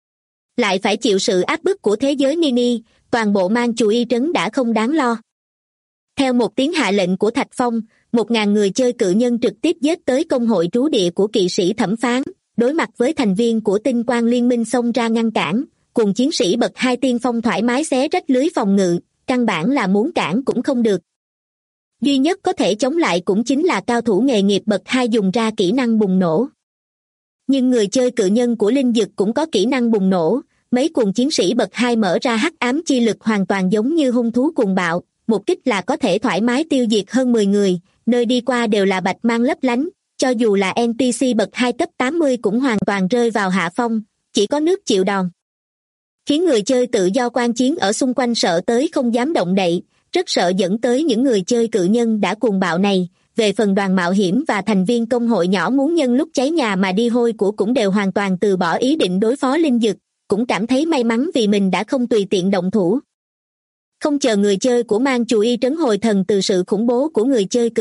Lại phải chịu sự áp bức của thế giới mini, toàn bộ Mang Chù Y trấn đã không đáng lo. Theo một tiếng hạ lệnh của Thạch Phong, 1.000 người chơi cự nhân trực tiếp giết tới công hội trú địa của kỵ sĩ thẩm phán, đối mặt với thành viên của Tinh Quang Liên Minh xông ra ngăn cản, cùng chiến sĩ bậc 2 tiên phong thoải mái xé rách lưới phòng ngự, căn bản là muốn cản cũng không được. Duy nhất có thể chống lại cũng chính là cao thủ nghề nghiệp bậc 2 dùng ra kỹ năng bùng nổ. Nhưng người chơi cự nhân của Linh Dực cũng có kỹ năng bùng nổ, mấy cuồng chiến sĩ bậc 2 mở ra hắc ám chi lực hoàn toàn giống như hung thú cuồng bạo, một kích là có thể thoải mái tiêu diệt hơn 10 người, nơi đi qua đều là bạch mang lấp lánh, cho dù là NPC bậc 2 cấp 80 cũng hoàn toàn rơi vào hạ phong, chỉ có nước chịu đòn. Khiến người chơi tự do quan chiến ở xung quanh sợ tới không dám động đậy, rất sợ dẫn tới những người chơi cự nhân đã cuồng bạo này. Về phần đoàn mạo hiểm và thành viên công hội nhỏ muốn nhân lúc cháy nhà mà đi hôi của cũng đều hoàn toàn từ bỏ ý định đối phó Linh Dực, cũng cảm thấy may mắn vì mình đã không tùy tiện động thủ. Không chờ người chơi của Mang Chù Y trấn hồi thần từ sự khủng bố của người chơi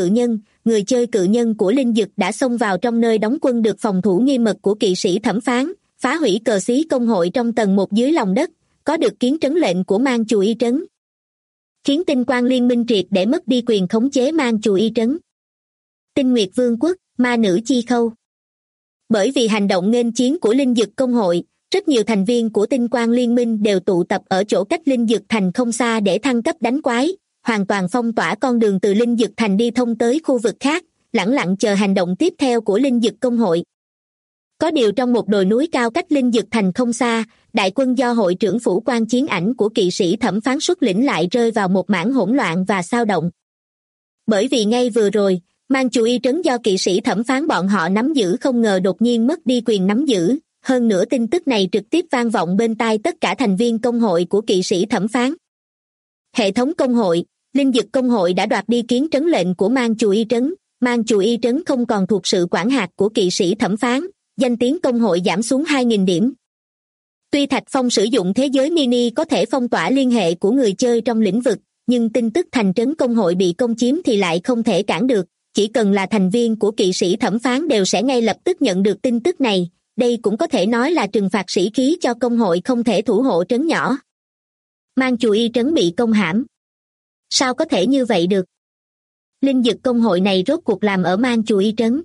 cự nhân của Linh Dực đã xông vào trong nơi đóng quân được phòng thủ nghiêm mật của kỵ sĩ thẩm phán, phá hủy cờ xí công hội trong tầng 1 dưới lòng đất, có được kiến trấn lệnh của Mang Chù Y trấn, khiến Tinh Quang Liên Minh triệt để mất đi quyền khống chế Mang Chù Y trấn. Tinh Nguyệt Vương quốc, ma nữ chi khâu. Bởi vì hành động nghênh chiến của Linh Dực công hội, Rất nhiều thành viên của Tinh Quang Liên minh đều tụ tập ở chỗ cách Linh Dực Thành không xa để thăng cấp đánh quái, hoàn toàn phong tỏa con đường từ Linh Dực Thành đi thông tới khu vực khác, lẳng lặng chờ hành động tiếp theo của Linh Dực Công hội. Có điều trong một đồi núi cao cách Linh Dực Thành không xa, đại quân do hội trưởng Phủ Quan Chiến Ảnh của kỵ sĩ Thẩm Phán xuất lĩnh lại rơi vào một mảng hỗn loạn và xao động. Bởi vì ngay vừa rồi, Mang Chủ Y trấn do kỵ sĩ Thẩm Phán bọn họ nắm giữ không ngờ đột nhiên mất đi quyền nắm giữ, hơn nữa tin tức này trực tiếp vang vọng bên tai tất cả thành viên công hội của kỵ sĩ Thẩm Phán. Hệ thống công hội, Linh Dực Công hội đã đoạt đi kiến trấn lệnh của Mang Chủ Y trấn, Mang Chủ Y trấn không còn thuộc sự quản hạt của kỵ sĩ Thẩm Phán, danh tiếng công hội giảm xuống 2.000 điểm. Tuy Thạch Phong sử dụng thế giới mini có thể phong tỏa liên hệ của người chơi trong lĩnh vực, nhưng tin tức thành trấn công hội bị công chiếm thì lại không thể cản được, chỉ cần là thành viên của kỵ sĩ Thẩm Phán đều sẽ ngay lập tức nhận được tin tức này, đây cũng có thể nói là trừng phạt sĩ khí cho công hội không thể thủ hộ trấn nhỏ. Mang Chủ Y trấn bị công hãm. Sao có thể như vậy được? Linh Dực Công hội này rốt cuộc làm ở Mang Chủ Y trấn.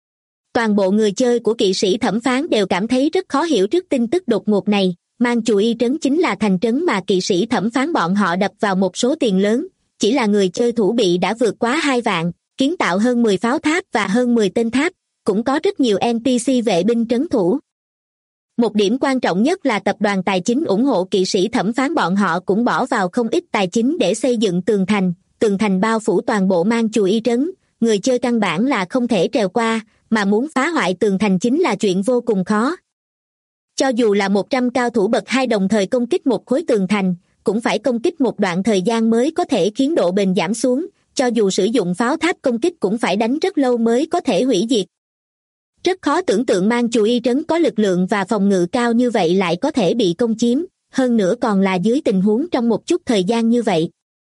Toàn bộ người chơi của kỵ sĩ Thẩm Phán đều cảm thấy rất khó hiểu trước tin tức đột ngột này. Mang Chủ Y trấn chính là thành trấn mà kỵ sĩ Thẩm Phán bọn họ đập vào một số tiền lớn, chỉ là người chơi thủ bị đã vượt quá 2 vạn, kiến tạo hơn 10 pháo tháp và hơn 10 tên tháp, cũng có rất nhiều NPC vệ binh trấn thủ. Một điểm quan trọng nhất là tập đoàn tài chính ủng hộ kỵ sĩ Thẩm Phán bọn họ cũng bỏ vào không ít tài chính để xây dựng tường thành bao phủ toàn bộ Mang Chủ Y trấn, người chơi căn bản là không thể trèo qua, mà muốn phá hoại tường thành chính là chuyện vô cùng khó. Cho dù là 100 cao thủ bậc 2 đồng thời công kích một khối tường thành, cũng phải công kích một đoạn thời gian mới có thể khiến độ bền giảm xuống, cho dù sử dụng pháo tháp công kích cũng phải đánh rất lâu mới có thể hủy diệt. Rất khó tưởng tượng Mang Chủ Y trấn có lực lượng và phòng ngự cao như vậy lại có thể bị công chiếm, hơn nữa còn là dưới tình huống trong một chút thời gian như vậy.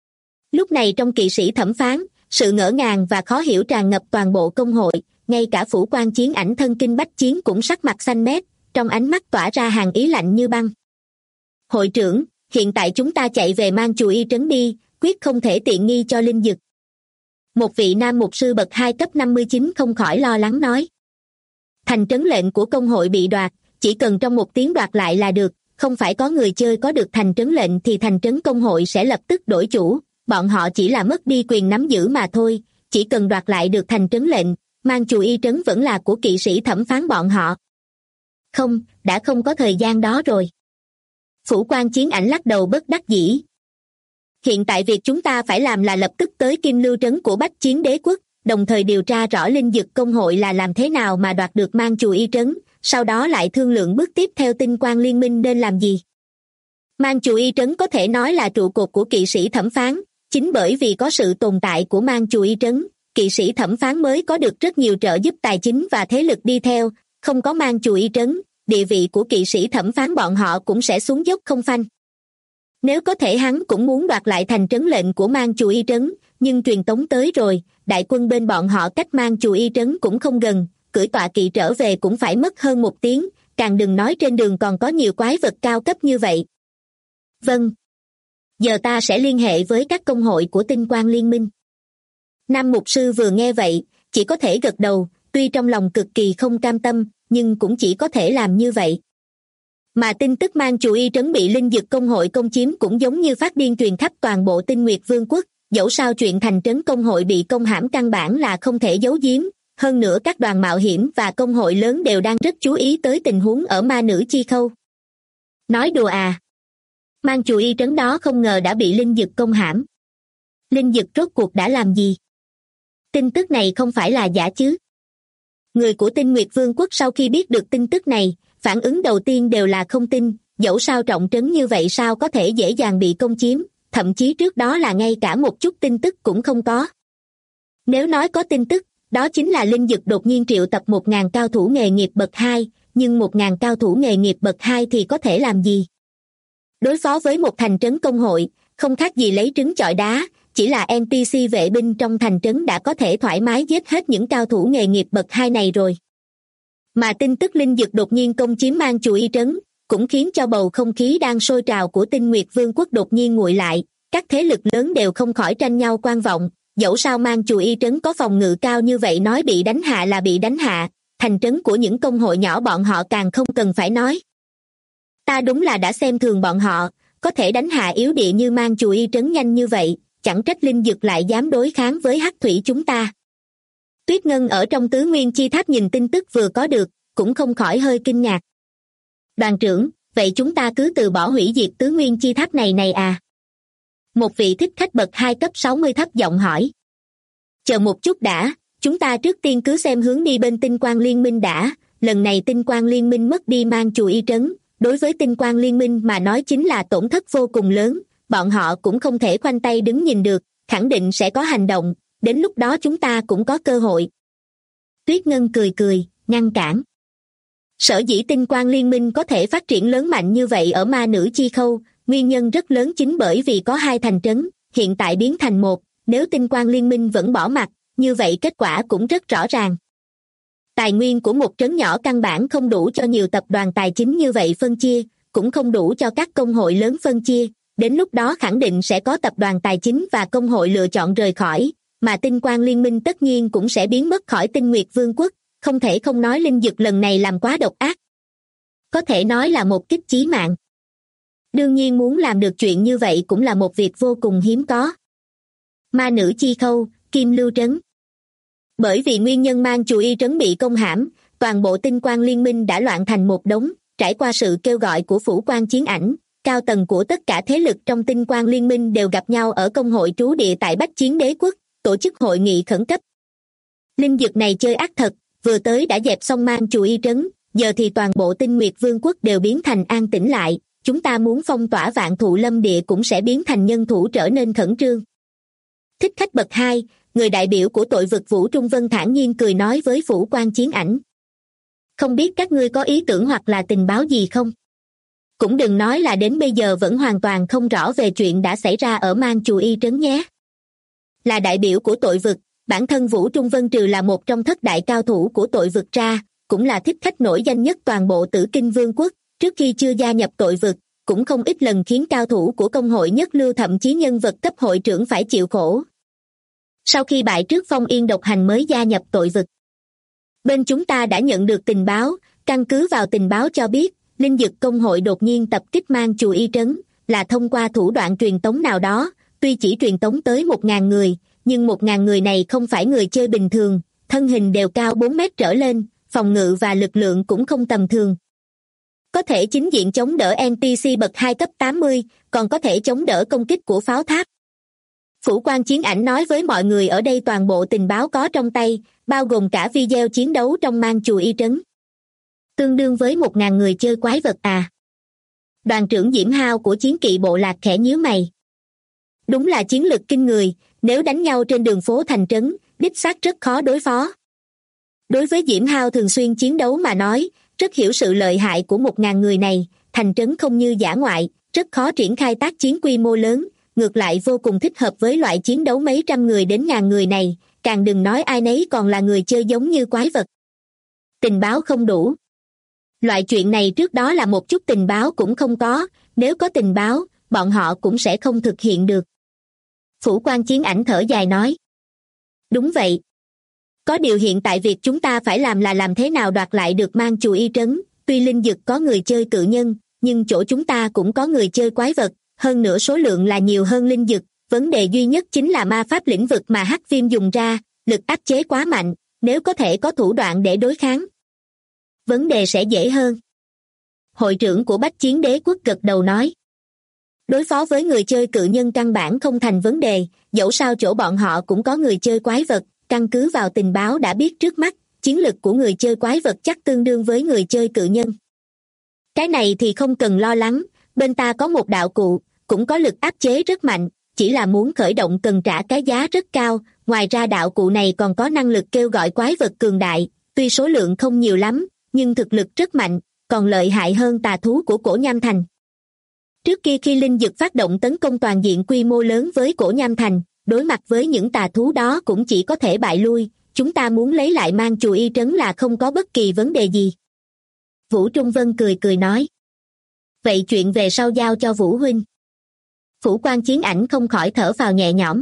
Lúc này trong kỵ sĩ Thẩm Phán, sự ngỡ ngàng và khó hiểu tràn ngập toàn bộ công hội, ngay cả Phủ Quan Chiến Ảnh thân kinh bách chiến cũng sắc mặt xanh mét, trong ánh mắt tỏa ra hàn ý lạnh như băng. Hội trưởng, hiện tại chúng ta chạy về Mang Chủ Y trấn đi, quyết không thể tiện nghi cho Linh Dực. Một vị nam mục sư bậc 2 cấp 59 không khỏi lo lắng nói. Thành trấn lệnh của công hội bị đoạt, chỉ cần trong một tiếng đoạt lại là được, không phải có người chơi có được thành trấn lệnh thì thành trấn công hội sẽ lập tức đổi chủ, bọn họ chỉ là mất đi quyền nắm giữ mà thôi, chỉ cần đoạt lại được thành trấn lệnh, Mang Chủ Y trấn vẫn là của kỵ sĩ Thẩm Phán bọn họ. Không, đã không có thời gian đó rồi. Phủ Quan Chiến Ảnh lắc đầu bất đắc dĩ. Hiện tại việc chúng ta phải làm là lập tức tới Kim Lưu trấn của Bách Chiến Đế quốc, đồng thời điều tra rõ Linh Dực Công hội là làm thế nào mà đoạt được Mang Chủ Y trấn, sau đó lại thương lượng bước tiếp theo Tinh Quang Liên minh nên làm gì. Mang Chủ Y trấn có thể nói là trụ cột của kỵ sĩ Thẩm Phán, chính bởi vì có sự tồn tại của Mang Chủ Y trấn, kỵ sĩ Thẩm Phán mới có được rất nhiều trợ giúp tài chính và thế lực đi theo, không có Mang Chủ Y trấn, địa vị của kỵ sĩ Thẩm Phán bọn họ cũng sẽ xuống dốc không phanh. Nếu có thể hắn cũng muốn đoạt lại thành trấn lệnh của Mang Chủ Y trấn, nhưng truyền tống tới rồi, đại quân bên bọn họ cách Mang Chủ Y trấn cũng không gần, cưỡi tọa kỵ trở về cũng phải mất hơn 1 tiếng, càng đừng nói trên đường còn có nhiều quái vật cao cấp như vậy. Vâng. Giờ ta sẽ liên hệ với các công hội của Tinh Quang Liên minh. Nam mục sư vừa nghe vậy, chỉ có thể gật đầu, tuy trong lòng cực kỳ không cam tâm, nhưng cũng chỉ có thể làm như vậy. Mà tin tức Mang Chủ Y trấn bị Linh Dực Công hội công chiếm cũng giống như phát điên truyền khắp toàn bộ Tinh Nguyệt Vương quốc, dẫu sao chuyện thành trấn công hội bị công hãm căn bản là không thể giấu giếm, hơn nữa các đoàn mạo hiểm và công hội lớn đều đang rất chú ý tới tình huống ở Ma Nữ Chi Khâu. Nói đùa à? Mang Chủ Y trấn đó không ngờ đã bị Linh Dực công hãm. Linh Dực rốt cuộc đã làm gì? Tin tức này không phải là giả chứ? Người của Tinh Nguyệt Vương quốc sau khi biết được tin tức này, phản ứng đầu tiên đều là không tin, dẫu sao trọng trấn như vậy sao có thể dễ dàng bị công chiếm, thậm chí trước đó là ngay cả một chút tin tức cũng không có. Nếu nói có tin tức, đó chính là Linh Dực đột nhiên triệu tập 1.000 cao thủ nghề nghiệp bậc 2, nhưng 1.000 cao thủ nghề nghiệp bậc 2 thì có thể làm gì? Đối phó với một thành trấn công hội, không khác gì lấy trứng chọi đá, chỉ là NPC vệ binh trong thành trấn đã có thể thoải mái giết hết những cao thủ nghề nghiệp bậc 2 này rồi. Mà tin tức Linh Dực đột nhiên công chiếm Mang Chủ Y trấn, cũng khiến cho bầu không khí đang sôi trào của Tinh Nguyệt Vương quốc đột nhiên nguội lại, các thế lực lớn đều không khỏi tranh nhau quan vọng, dẫu sao Mang Chủ Y trấn có phòng ngự cao như vậy nói bị đánh hạ là bị đánh hạ, thành trấn của những công hội nhỏ bọn họ càng không cần phải nói. Ta đúng là đã xem thường bọn họ, có thể đánh hạ yếu địa như Mang Chù Y trấn nhanh như vậy, chẳng trách Linh Dực lại dám đối kháng với Hắc Thủy chúng ta. Tuyết Ngân ở trong Tứ Nguyên Chi Tháp nhìn tin tức vừa có được, cũng không khỏi hơi kinh ngạc. Đoàn trưởng, vậy chúng ta cứ từ bỏ hủy diệt Tứ Nguyên Chi Tháp này à? Một vị thích khách bậc 2 cấp 60 thấp giọng hỏi. Chờ một chút đã, chúng ta trước tiên cứ xem hướng đi bên Tinh Quang Liên Minh đã, lần này Tinh Quang Liên Minh mất đi Mang Chù Y trấn, đối với Tinh Quang Liên Minh mà nói chính là tổn thất vô cùng lớn, bọn họ cũng không thể khoanh tay đứng nhìn được, khẳng định sẽ có hành động, đến lúc đó chúng ta cũng có cơ hội. Tuyết Ngân cười, ngăn cản. Sở dĩ Tinh Quang Liên Minh có thể phát triển lớn mạnh như vậy ở Ma Nữ Chi Khâu, nguyên nhân rất lớn chính bởi vì có 2 thành trấn, hiện tại biến thành 1, nếu Tinh Quang Liên Minh vẫn bỏ mặc, như vậy kết quả cũng rất rõ ràng. Tài nguyên của một trấn nhỏ căn bản không đủ cho nhiều tập đoàn tài chính như vậy phân chia, cũng không đủ cho các công hội lớn phân chia, đến lúc đó khẳng định sẽ có tập đoàn tài chính và công hội lựa chọn rời khỏi, mà Tinh Quang Liên Minh tất nhiên cũng sẽ biến mất khỏi Tinh Nguyệt Vương quốc, không thể không nói Linh Dực lần này làm quá độc ác. Có thể nói là một kích chí mạng. Đương nhiên muốn làm được chuyện như vậy cũng là một việc vô cùng hiếm có. Ma Nữ Chi Khâu, Kim Lưu Trấn. Bởi vì nguyên nhân Mang Chù Y trấn bị công hãm, toàn bộ Tinh Quang Liên Minh đã loạn thành một đống, trải qua sự kêu gọi của Phủ Quan Chiến Ảnh, cao tầng của tất cả thế lực trong Tinh Quang Liên Minh đều gặp nhau ở công hội trú địa tại Bách Chiến Đế Quốc, tổ chức hội nghị khẩn cấp. Linh Dực này chơi ác thật, vừa tới đã dẹp xong Mang Chù Y trấn, giờ thì toàn bộ Tinh Nguyệt Vương quốc đều biến thành an tĩnh lại, chúng ta muốn phong tỏa Vạn Thụ Lâm địa cũng sẽ biến thành nhân thủ trở nên khẩn trương. Thích khách bậc 2, người đại biểu của tội vực Vũ Trung Vân thản nhiên cười nói với Phủ Quan Chiến Ảnh. Không biết các ngươi có ý tưởng hoặc là tình báo gì không? Cũng đừng nói là đến bây giờ vẫn hoàn toàn không rõ về chuyện đã xảy ra ở Mang Chù Y trấn nhé. Là đại biểu của tội vực, bản thân Vũ Trung Vân trừ là một trong thất đại cao thủ của tội vực ra, cũng là thích khách nổi danh nhất toàn bộ Tử Kinh Vương quốc, trước khi chưa gia nhập tội vực, cũng không ít lần khiến cao thủ của công hội nhất lưu thậm chí nhân vật cấp hội trưởng phải chịu khổ. Sau khi bại trước Phong Yên độc hành mới gia nhập tội vực. Bên chúng ta đã nhận được tình báo, căn cứ vào tình báo cho biết, Linh Dực công hội đột nhiên tập kích Mang Chù Y trấn, là thông qua thủ đoạn truyền tống nào đó, tuy chỉ truyền tống tới 1.000 người, nhưng 1.000 người này không phải người chơi bình thường, thân hình đều cao 4 mét trở lên, phòng ngự và lực lượng cũng không tầm thường. Có thể chính diện chống đỡ NPC bậc 2 cấp 80, còn có thể chống đỡ công kích của pháo tháp. Phủ Quan Chiến Ảnh nói với mọi người ở đây toàn bộ tình báo có trong tay, bao gồm cả video chiến đấu trong Mang Chù Y trấn. Tương đương với 1.000 người chơi quái vật à? Đoàn trưởng Diễm Hao của chiến kỵ bộ lạc khẽ nhíu mày. Đúng là chiến lực kinh người, nếu đánh nhau trên đường phố thành trấn, đích xác rất khó đối phó. Đối với Diễm Hao thường xuyên chiến đấu mà nói, rất hiểu sự lợi hại của 1.000 người này, thành trấn không như dã ngoại, rất khó triển khai tác chiến quy mô lớn, ngược lại vô cùng thích hợp với loại chiến đấu mấy trăm người đến ngàn người này, càng đừng nói ai nấy còn là người chơi giống như quái vật. Tình báo không đủ. Loại chuyện này trước đó là một chút tình báo cũng không có, nếu có tình báo, bọn họ cũng sẽ không thực hiện được. Phủ Quan Chiến Ảnh thở dài nói. Đúng vậy. Có điều hiện tại việc chúng ta phải làm là làm thế nào đoạt lại được Mang Chù Y trấn, tuy Linh Dực có người chơi cự nhân, nhưng chỗ chúng ta cũng có người chơi quái vật, hơn nữa số lượng là nhiều hơn Linh Dực, vấn đề duy nhất chính là ma pháp lĩnh vực mà Hắc Viêm dùng ra, lực áp chế quá mạnh, nếu có thể có thủ đoạn để đối kháng, vấn đề sẽ dễ hơn. Hội trưởng của Bách Chiến Đế Quốc gật đầu nói. Đối phó với người chơi cự nhân căn bản không thành vấn đề, dẫu sao chỗ bọn họ cũng có người chơi quái vật, căn cứ vào tình báo đã biết trước mắt, chiến lực của người chơi quái vật chắc tương đương với người chơi cự nhân. Cái này thì không cần lo lắng, bên ta có một đạo cụ, cũng có lực áp chế rất mạnh, chỉ là muốn khởi động cần trả cái giá rất cao, ngoài ra đạo cụ này còn có năng lực kêu gọi quái vật cường đại, tuy số lượng không nhiều lắm, nhưng thực lực rất mạnh, còn lợi hại hơn tà thú của Cổ Nham Thành. Trước kia khi Linh Dực phát động tấn công toàn diện quy mô lớn với Cổ Nham Thành, đối mặt với những tà thú đó cũng chỉ có thể bại lui, chúng ta muốn lấy lại Mang Chù Y trấn là không có bất kỳ vấn đề gì. Vũ Trung Vân cười nói. Vậy chuyện về sau giao cho Vũ huynh. Phủ Quan Chiến Ảnh không khỏi thở phào nhẹ nhõm.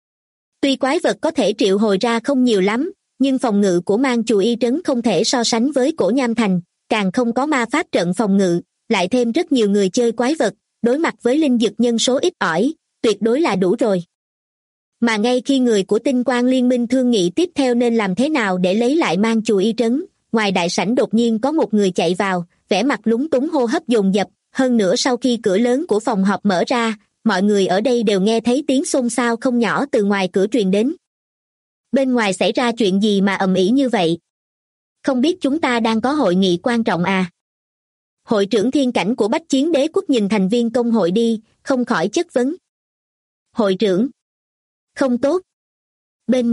Tuy quái vật có thể triệu hồi ra không nhiều lắm, nhưng phòng ngự của Mang Chù Y trấn không thể so sánh với Cổ Nham Thành, càng không có ma pháp trận phòng ngự, lại thêm rất nhiều người chơi quái vật, đối mặt với linh dực nhân số ít ỏi, tuyệt đối là đủ rồi. Mà ngay khi người của Tinh Quang Liên minh thương nghị tiếp theo nên làm thế nào để lấy lại Mang Chù Y trấn, ngoài đại sảnh đột nhiên có một người chạy vào, vẻ mặt lúng túng hô hấp dồn dập, hơn nữa sau khi cửa lớn của phòng họp mở ra, mọi người ở đây đều nghe thấy tiếng xôn xao không nhỏ từ ngoài cửa truyền đến. Bên ngoài xảy ra chuyện gì mà ầm ĩ như vậy? Không biết chúng ta đang có hội nghị quan trọng à? Hội trưởng thiên cảnh của Bách Chiến Đế Quốc nhìn thành viên công hội đi, không khỏi chất vấn. Hội trưởng. Không tốt. Bên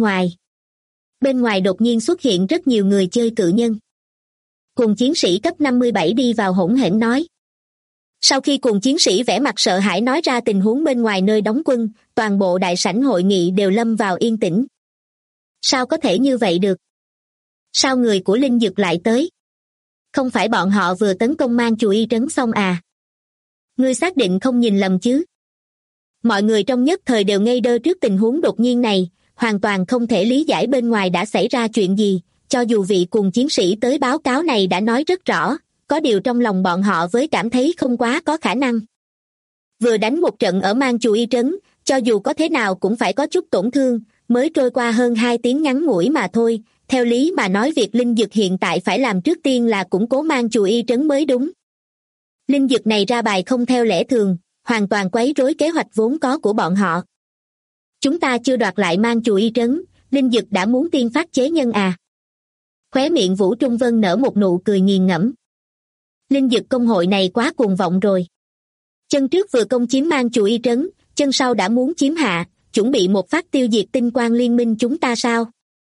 ngoài đột nhiên xuất hiện rất nhiều người chơi cự nhân. Cùng chiến sĩ cấp 57 đi vào hỗn hển nói. Sau khi cùng chiến sĩ vẻ mặt sợ hãi nói ra tình huống bên ngoài nơi đóng quân, toàn bộ đại sảnh hội nghị đều lâm vào yên tĩnh. Sao có thể như vậy được? Sao người của Linh Dực lại tới? Không phải bọn họ vừa tấn công Mang Chù Y trấn xong à? Ngươi xác định không nhìn lầm chứ? Mọi người trong nhất thời đều ngây đơ trước tình huống đột nhiên này, hoàn toàn không thể lý giải bên ngoài đã xảy ra chuyện gì, cho dù vị cùng chiến sĩ tới báo cáo này đã nói rất rõ, có điều trong lòng bọn họ với cảm thấy không quá có khả năng. Vừa đánh một trận ở Mang Chù Y trấn, cho dù có thế nào cũng phải có chút tổn thương, mới trôi qua hơn 2 tiếng ngắn ngủi mà thôi, theo lý mà nói việc Linh Dực hiện tại phải làm trước tiên là củng cố Mang Chù Y trấn mới đúng. Linh Dực này ra bài không theo lẽ thường, hoàn toàn quấy rối kế hoạch vốn có của bọn họ. Chúng ta chưa đoạt lại Mang Chù Y trấn, Linh Dực đã muốn tiên phát chế nhân à? Khóe miệng Vũ Trung Vân nở một nụ cười nghiền ngẫm. Linh Dực công hội này quá cuồng vọng rồi. Chân trước vừa công chiếm Mang Chù Y trấn, chân sau đã muốn chiếm hạ, chuẩn bị một phát tiêu diệt Tinh Quang Liên minh chúng ta sao?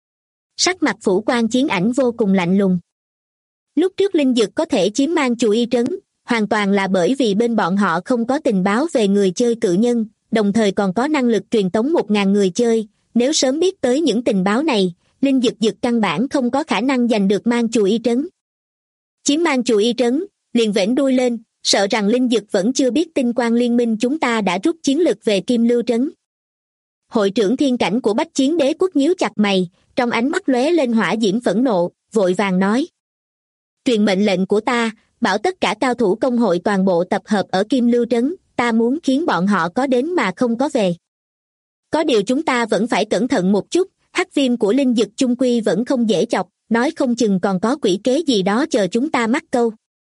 Sắc mặt Phủ Quan Chiến Ảnh vô cùng lạnh lùng. Lúc trước Linh Dực có thể chiếm Mang Chù Y trấn, hoàn toàn là bởi vì bên bọn họ không có tình báo về người chơi cự nhân, đồng thời còn có năng lực truyền tống 1.000 người chơi. Nếu sớm biết tới những tình báo này, Linh Dực căn bản không có khả năng giành được Mang Chù Y trấn. Chiếm Mang Chù Y trấn, liền vểnh đuôi lên, sợ rằng Linh Dực vẫn chưa biết Tinh Quang Liên minh chúng ta đã rút chiến lực về Kim Lưu trấn. Hội trưởng thiên cảnh của Bách Chiến Đế Quốc nhíu chặt mày, trong ánh mắt lóe lên hỏa diễm phẫn nộ, vội vàng nói. Truyền mệnh lệnh của ta, bảo tất cả cao thủ công hội toàn bộ tập hợp ở Kim Lưu trấn, ta muốn khiến bọn họ có đến mà không có về. Có điều chúng ta vẫn phải cẩn thận một chút, hắc viêm của Linh Dực chung quy vẫn không dễ chọc, nói không chừng còn có quỷ kế gì đó chờ chúng ta mắc câu.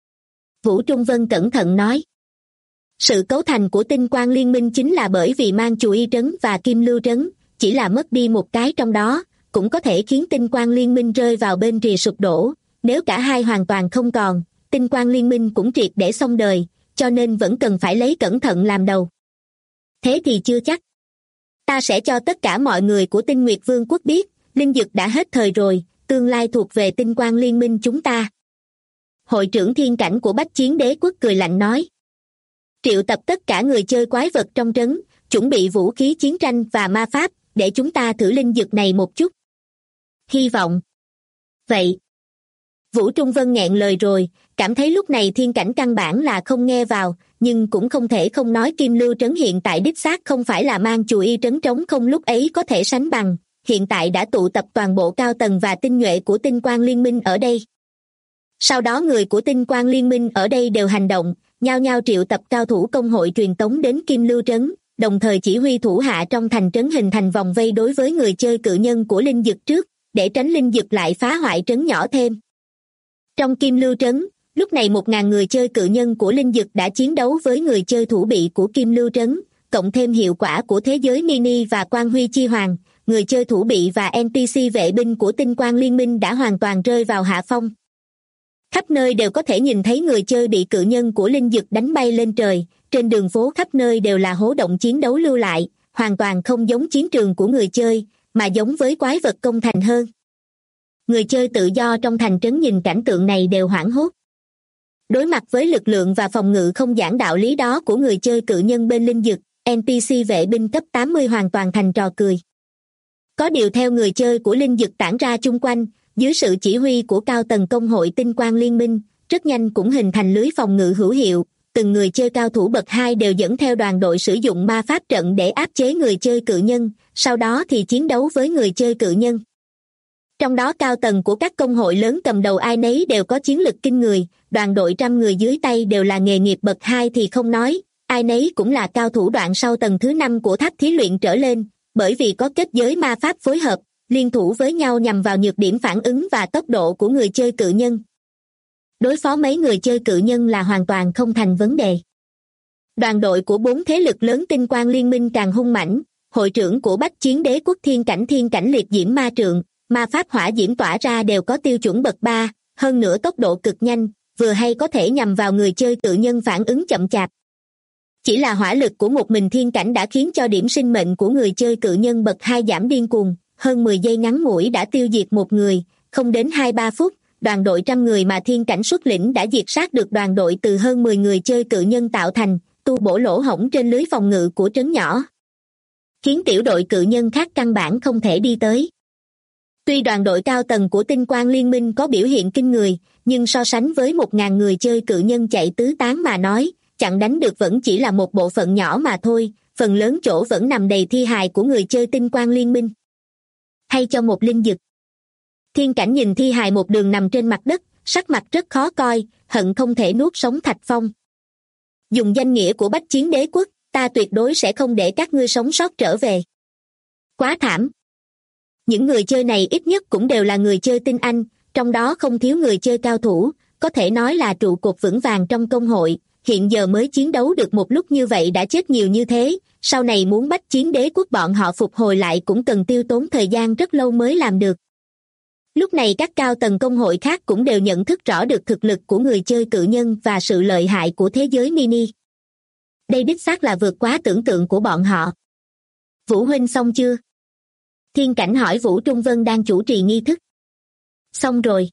Vũ Trung Vân cẩn thận nói. Sự cấu thành của Tinh Quang Liên minh chính là bởi vì Mang Chù Y trấn và Kim Lưu trấn, chỉ là mất đi một cái trong đó, cũng có thể khiến Tinh Quang Liên minh rơi vào bên rìa sụp đổ. Nếu cả hai hoàn toàn không còn, Tinh Quang Liên minh cũng triệt để xong đời, cho nên vẫn cần phải lấy cẩn thận làm đầu. Thế thì chưa chắc. Ta sẽ cho tất cả mọi người của Tinh Nguyệt Vương quốc biết, Linh Dực đã hết thời rồi, tương lai thuộc về Tinh Quang Liên minh chúng ta. Hội trưởng thiên cảnh của Bách Chiến Đế Quốc cười lạnh nói. Triệu tập tất cả người chơi quái vật trong trấn, chuẩn bị vũ khí chiến tranh và ma pháp, để chúng ta thử Linh Dực này một chút. Hy vọng. Vậy. Vũ Trung Vân nghẹn lời rồi, cảm thấy lúc này thiên cảnh căn bản là không nghe vào, nhưng cũng không thể không nói Kim Lưu trấn hiện tại đích xác không phải là Mang Chù Y trấn trống không lúc ấy có thể sánh bằng, hiện tại đã tụ tập toàn bộ cao tầng và tinh nhuệ của Tinh Quang Liên minh ở đây. Sau đó người của Tinh Quang Liên minh ở đây đều hành động, nhao nhao triệu tập cao thủ công hội truyền tống đến Kim Lưu trấn, đồng thời chỉ huy thủ hạ trong thành trấn hình thành vòng vây đối với người chơi cự nhân của Linh Dực trước, để tránh Linh Dực lại phá hoại trấn nhỏ thêm. Trong Kim Lưu trấn, lúc này 1.000 người chơi cự nhân của Linh Dực đã chiến đấu với người chơi thủ bị của Kim Lưu trấn, cộng thêm hiệu quả của thế giới mini và Quang Huy Chi Hoàng, người chơi thủ bị và NPC vệ binh của Tinh Quang Liên minh đã hoàn toàn rơi vào hạ phong. Khắp nơi đều có thể nhìn thấy người chơi bị cự nhân của Linh Dực đánh bay lên trời, trên đường phố khắp nơi đều là hố động chiến đấu lưu lại, hoàn toàn không giống chiến trường của người chơi, mà giống với quái vật công thành hơn. Người chơi tự do trong thành trấn nhìn cảnh tượng này đều hoảng hốt. Đối mặt với lực lượng và phòng ngự không giảng đạo lý đó của người chơi cự nhân bên Linh Dực, NPC vệ binh cấp 80 hoàn toàn thành trò cười. Có điều theo người chơi của Linh Dực tản ra chung quanh, dưới sự chỉ huy của cao tầng công hội Tinh Quang Liên minh, rất nhanh cũng hình thành lưới phòng ngự hữu hiệu, từng người chơi cao thủ bậc 2 đều dẫn theo đoàn đội sử dụng ma pháp trận để áp chế người chơi cự nhân, sau đó thì chiến đấu với người chơi cự nhân. Trong đó cao tầng của các công hội lớn cầm đầu ai nấy đều có chiến lực kinh người, đoàn đội 100 người dưới tay đều là nghề nghiệp bậc 2 thì không nói, ai nấy cũng là cao thủ đoạn sau tầng thứ 5 của tháp thí luyện trở lên, bởi vì có kết giới ma pháp phối hợp, liên thủ với nhau nhằm vào nhược điểm phản ứng và tốc độ của người chơi cự nhân. Đối phó mấy người chơi cự nhân là hoàn toàn không thành vấn đề. Đoàn đội của 4 thế lực lớn tinh quang liên minh càng hung mãnh, hội trưởng của Bách Chiến Đế Quốc thiên cảnh liệt diễm ma trượng, ma pháp hỏa diễm tỏa ra đều có tiêu chuẩn bậc 3, hơn nữa tốc độ cực nhanh, vừa hay có thể nhằm vào người chơi cự nhân phản ứng chậm chạp. Chỉ là hỏa lực của một mình thiên cảnh đã khiến cho điểm sinh mệnh của người chơi cự nhân bậc 2 giảm điên cuồng, hơn 10 giây ngắn ngủi đã tiêu diệt một người, không đến 2-3 phút, đoàn đội 100 người mà thiên cảnh xuất lĩnh đã diệt sát được đoàn đội từ hơn 10 người chơi cự nhân tạo thành, tu bổ lỗ hổng trên lưới phòng ngự của trấn nhỏ, khiến tiểu đội cự nhân khác căn bản không thể đi tới. Tuy đoàn đội cao tầng của tinh quang liên minh có biểu hiện kinh người, nhưng so sánh với 1.000 người chơi cự nhân chạy tứ tán mà nói, chặn đánh được vẫn chỉ là một bộ phận nhỏ mà thôi, phần lớn chỗ vẫn nằm đầy thi hài của người chơi tinh quang liên minh. Hay cho một linh dực. Thiên cảnh nhìn thi hài một đường nằm trên mặt đất, sắc mặt rất khó coi, hận không thể nuốt sống Thạch Phong. Dùng danh nghĩa của Bách Chiến Đế Quốc, ta tuyệt đối sẽ không để các ngươi sống sót trở về. Quá thảm. Những người chơi này ít nhất cũng đều là người chơi tinh anh, trong đó không thiếu người chơi cao thủ, có thể nói là trụ cột vững vàng trong công hội, hiện giờ mới chiến đấu được một lúc như vậy đã chết nhiều như thế, sau này muốn Bách Chiến Đế Quốc bọn họ phục hồi lại cũng cần tiêu tốn thời gian rất lâu mới làm được. Lúc này các cao tầng công hội khác cũng đều nhận thức rõ được thực lực của người chơi cự nhân và sự lợi hại của thế giới mini. Đây đích xác là vượt quá tưởng tượng của bọn họ. Vũ huynh xong chưa? Thiên cảnh hỏi Vũ Trung Vân đang chủ trì nghi thức. Xong rồi.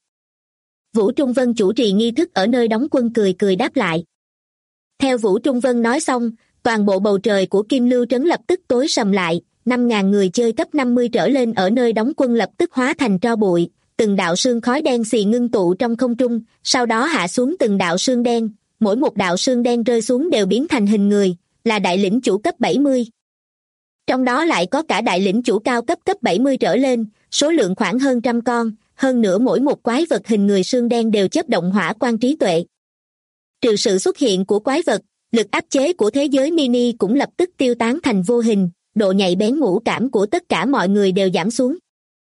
Vũ Trung Vân chủ trì nghi thức ở nơi đóng quân cười cười đáp lại. Theo Vũ Trung Vân nói xong, toàn bộ bầu trời của Kim Lưu Trấn lập tức tối sầm lại, 5.000 người chơi cấp 50 trở lên ở nơi đóng quân lập tức hóa thành tro bụi, từng đạo sương khói đen xì ngưng tụ trong không trung, sau đó hạ xuống từng đạo sương đen, mỗi một đạo sương đen rơi xuống đều biến thành hình người, là đại lĩnh chủ cấp 70. Trong đó lại có cả đại lĩnh chủ cao cấp 70 trở lên, số lượng khoảng hơn 100 con, hơn nữa mỗi một quái vật hình người sương đen đều chớp động hỏa quan trí tuệ. Trừ sự xuất hiện của quái vật, lực áp chế của thế giới mini cũng lập tức tiêu tán thành vô hình, độ nhạy bén ngũ cảm của tất cả mọi người đều giảm xuống.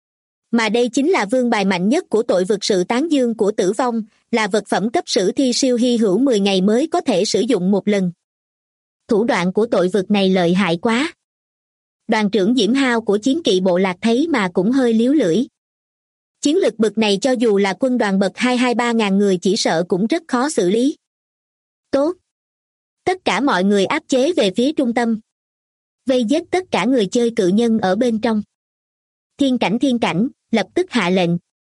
Mà đây chính là vương bài mạnh nhất của tội vực sự tán dương của tử vong, là vật phẩm cấp sử thi siêu hy hữu 10 ngày mới có thể sử dụng một lần. Thủ đoạn của tội vực này lợi hại quá. Đoàn trưởng Diễm Hao của chiến kỵ bộ lạc thấy mà cũng hơi líu lưỡi. Chiến lực bực này cho dù là quân đoàn bậc 2-3 ngàn người chỉ sợ cũng rất khó xử lý. Tốt. Tất cả mọi người áp chế về phía trung tâm. Vây giết tất cả người chơi cự nhân ở bên trong. Thiên cảnh, lập tức hạ lệnh.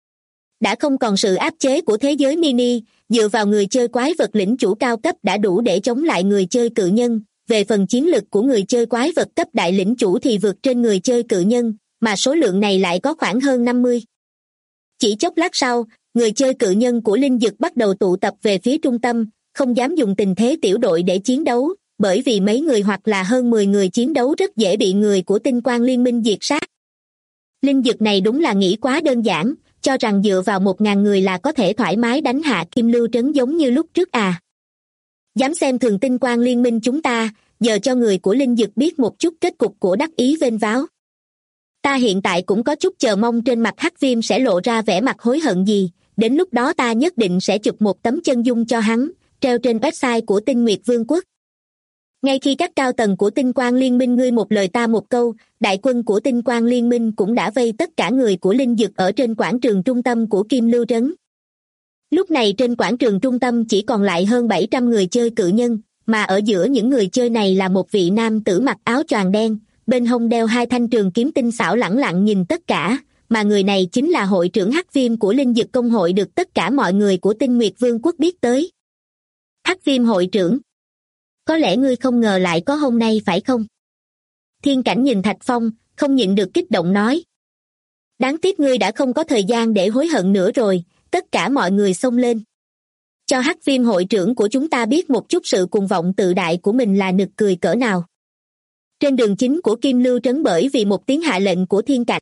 Đã không còn sự áp chế của thế giới mini, dựa vào người chơi quái vật lĩnh chủ cao cấp đã đủ để chống lại người chơi cự nhân. Về phần chiến lực của người chơi quái vật cấp đại lĩnh chủ thì vượt trên người chơi cự nhân, mà số lượng này lại có khoảng hơn 50. Chỉ chốc lát sau, người chơi cự nhân của Linh Dực bắt đầu tụ tập về phía trung tâm, không dám dùng tình thế tiểu đội để chiến đấu, bởi vì mấy người hoặc là hơn 10 người chiến đấu rất dễ bị người của tinh quang liên minh diệt sát. Linh Dực này đúng là nghĩ quá đơn giản, cho rằng dựa vào 1.000 người là có thể thoải mái đánh hạ Kim Lưu Trấn giống như lúc trước à. Dám xem thường tinh quang liên minh chúng ta, giờ cho người của Linh Dực biết một chút kết cục của đắc ý vênh váo. Ta hiện tại cũng có chút chờ mong trên mặt Hắc Viêm sẽ lộ ra vẻ mặt hối hận gì, đến lúc đó ta nhất định sẽ chụp một tấm chân dung cho hắn, treo trên website của Tinh Nguyệt Vương quốc. Ngay khi các cao tầng của tinh quang liên minh ngươi một lời ta một câu, đại quân của tinh quang liên minh cũng đã vây tất cả người của Linh Dực ở trên quảng trường trung tâm của Kim Lưu Trấn. Lúc này trên quảng trường trung tâm chỉ còn lại hơn 700 người chơi cự nhân, mà ở giữa những người chơi này là một vị nam tử mặc áo choàng đen, bên hông đeo 2 thanh trường kiếm tinh xảo lẳng lặng nhìn tất cả, mà người này chính là hội trưởng Hắc Viêm của Linh Dực công hội được tất cả mọi người của Tinh Nguyệt Vương quốc biết tới. Hắc Viêm hội trưởng, có lẽ ngươi không ngờ lại có hôm nay phải không? Thiên cảnh nhìn Thạch Phong, không nhịn được kích động nói. Đáng tiếc ngươi đã không có thời gian để hối hận nữa rồi, tất cả mọi người xông lên. Cho Hắc Viêm hội trưởng của chúng ta biết một chút sự cuồng vọng tự đại của mình là nực cười cỡ nào. Trên đường chính của Kim Lưu Trấn bởi vì một tiếng hạ lệnh của thiên cảnh,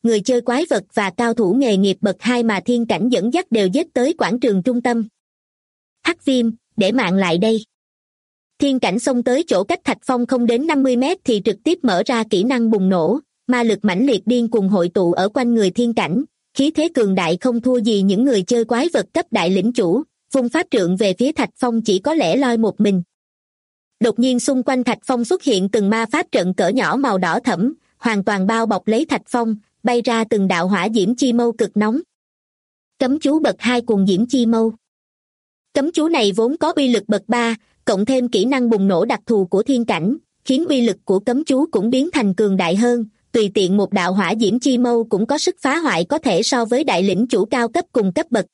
người chơi quái vật và cao thủ nghề nghiệp bậc 2 mà Thiên Cảnh dẫn dắt đều giết tới quảng trường trung tâm. Hắc Viêm, để mạng lại đây. Thiên Cảnh xông tới chỗ cách Thạch Phong không đến 50 mét thì trực tiếp mở ra kỹ năng bùng nổ, ma lực mãnh liệt điên cuồng hội tụ ở quanh người Thiên Cảnh, khí thế cường đại không thua gì những người chơi quái vật cấp đại lĩnh chủ, vung pháp trượng về phía Thạch Phong chỉ có lẻ loi một mình. Đột nhiên xung quanh Thạch Phong xuất hiện từng ma pháp trận cỡ nhỏ màu đỏ thẫm, hoàn toàn bao bọc lấy Thạch Phong, bay ra từng đạo hỏa diễm chi mâu cực nóng. Cấm chú bậc 2 cuồng diễm chi mâu. Cấm chú này vốn có uy lực bậc 3, cộng thêm kỹ năng bùng nổ đặc thù của Thiên Cảnh, khiến uy lực của cấm chú cũng biến thành cường đại hơn, tùy tiện một đạo hỏa diễm chi mâu cũng có sức phá hoại có thể so với đại lĩnh chủ cao cấp cùng cấp bậc.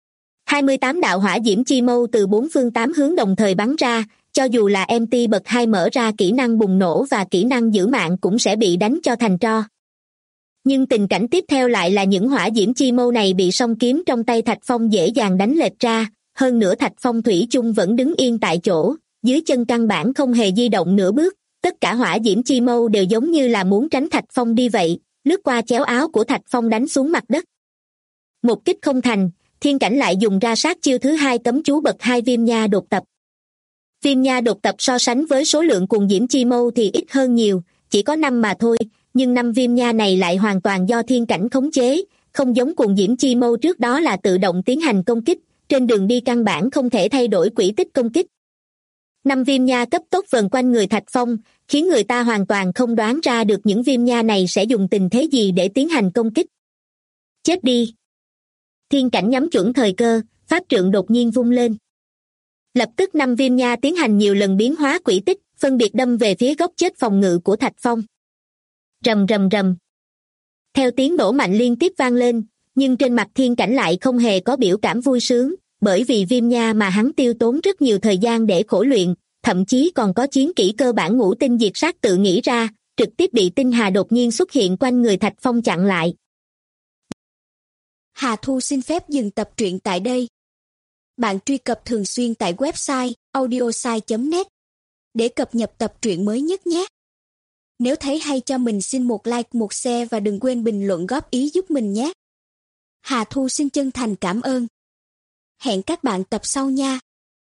28 đạo hỏa diễm chi mâu từ 4 phương 8 hướng đồng thời bắn ra, cho dù là MT bậc 2 mở ra kỹ năng bùng nổ và kỹ năng giữ mạng cũng sẽ bị đánh cho thành tro. Nhưng tình cảnh tiếp theo lại là những hỏa diễm chi mâu này bị song kiếm trong tay Thạch Phong dễ dàng đánh lệch ra, hơn nữa Thạch Phong thủy chung vẫn đứng yên tại chỗ, dưới chân căn bản không hề di động nửa bước, tất cả hỏa diễm chi mâu đều giống như là muốn tránh Thạch Phong đi vậy, lướt qua chéo áo của Thạch Phong đánh xuống mặt đất. Một kích không thành, Thiên Cảnh lại dùng ra sát chiêu thứ 2 cấm chú bậc 2 viêm nha đột tập. Viêm nha đột tập so sánh với số lượng cuồng diễm chi mâu thì ít hơn nhiều, chỉ có 5 mà thôi, nhưng 5 viêm nha này lại hoàn toàn do Thiên Cảnh khống chế, không giống cuồng diễm chi mâu trước đó là tự động tiến hành công kích, trên đường đi căn bản không thể thay đổi quỹ tích công kích. 5 viêm nha cấp tốc vần quanh người Thạch Phong, khiến người ta hoàn toàn không đoán ra được những viêm nha này sẽ dùng tình thế gì để tiến hành công kích. Chết đi! Thiên Cảnh nhắm chuẩn thời cơ, pháp trượng đột nhiên vung lên. Lập tức 5 viêm nha tiến hành nhiều lần biến hóa quỹ tích, phân biệt đâm về phía góc chết phòng ngự của Thạch Phong. Rầm rầm rầm. Theo tiếng nổ mạnh liên tiếp vang lên, nhưng trên mặt Thiên Cảnh lại không hề có biểu cảm vui sướng, bởi vì viêm nha mà hắn tiêu tốn rất nhiều thời gian để khổ luyện, thậm chí còn có chiến kỹ cơ bản ngũ tinh diệt sát tự nghĩ ra, trực tiếp bị tinh hà đột nhiên xuất hiện quanh người Thạch Phong chặn lại. Hà Thu xin phép dừng tập truyện tại đây. Bạn truy cập thường xuyên tại website audiosai.net để cập nhật tập truyện mới nhất nhé. Nếu thấy hay cho mình xin một like, một share và đừng quên bình luận góp ý giúp mình nhé. Hà Thu xin chân thành cảm ơn. Hẹn các bạn tập sau nha.